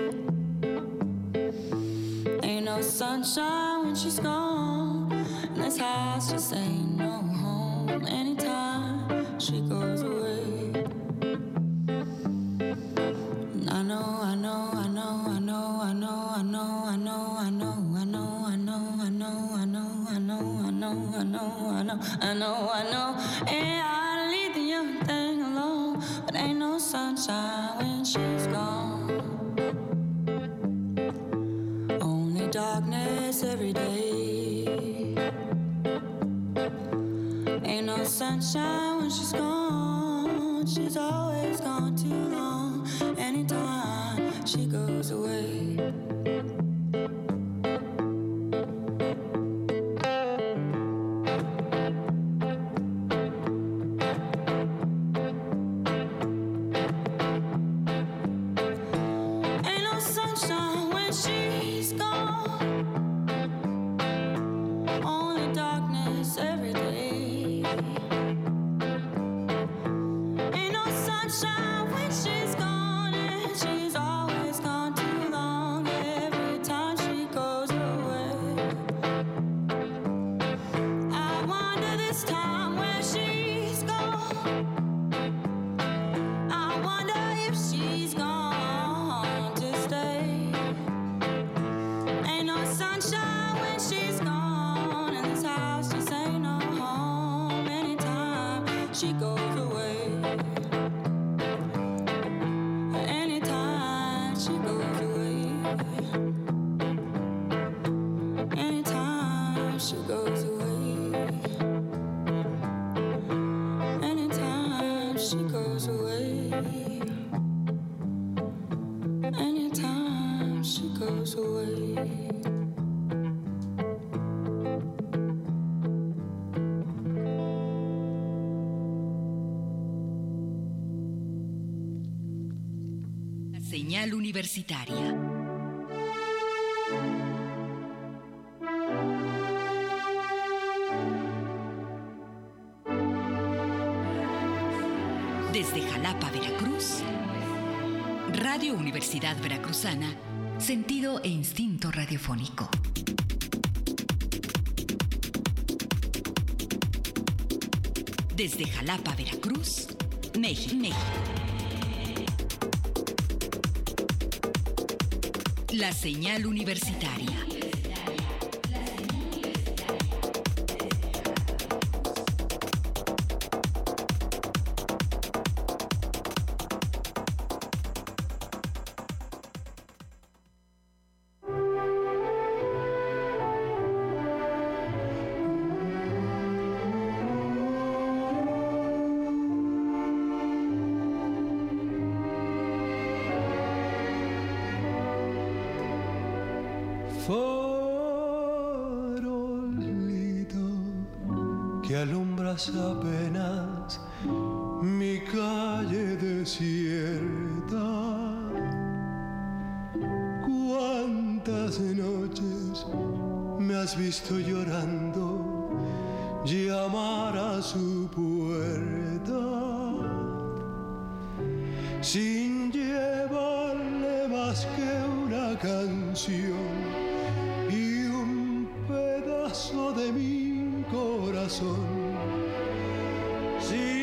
Ain't no sunshine when she's gone. And this house just ain't no home. Anytime she goes away. And I know, I know, I know, I know, I know, I know, I know, I know, I know, I know, I know, I know, I know, I know, I know, I know, I know, I know. And I leave the young thing alone, but ain't no sunshine when she's gone. Only darkness every day. Ain't no sunshine when she's gone. She's always gone too long. Anytime she goes away. Ain't no sunshine when she's gone. Only darkness every day. Ain't no sunshine when she's gone, and she's always gone too long. Every time she goes away, I wonder this time where she's gone. I wonder if she's gone to stay. Ain't no sunshine when she's gone, and this house just ain't no home. Anytime she goes away. Anytime she goes away. Anytime she goes away. Anytime she goes away. Anytime she goes away. Señal Universitaria. Desde Jalapa, Veracruz, Radio Universidad Veracruzana, sentido e instinto radiofónico. Desde Jalapa, Veracruz, México. La señal universitaria. Farolito que alumbras apenas mi calle desierta. Cuántas noches me has visto llorando llamar a su puerta. sin llevarle más que una canción y un pedazo de mi corazón. Sí,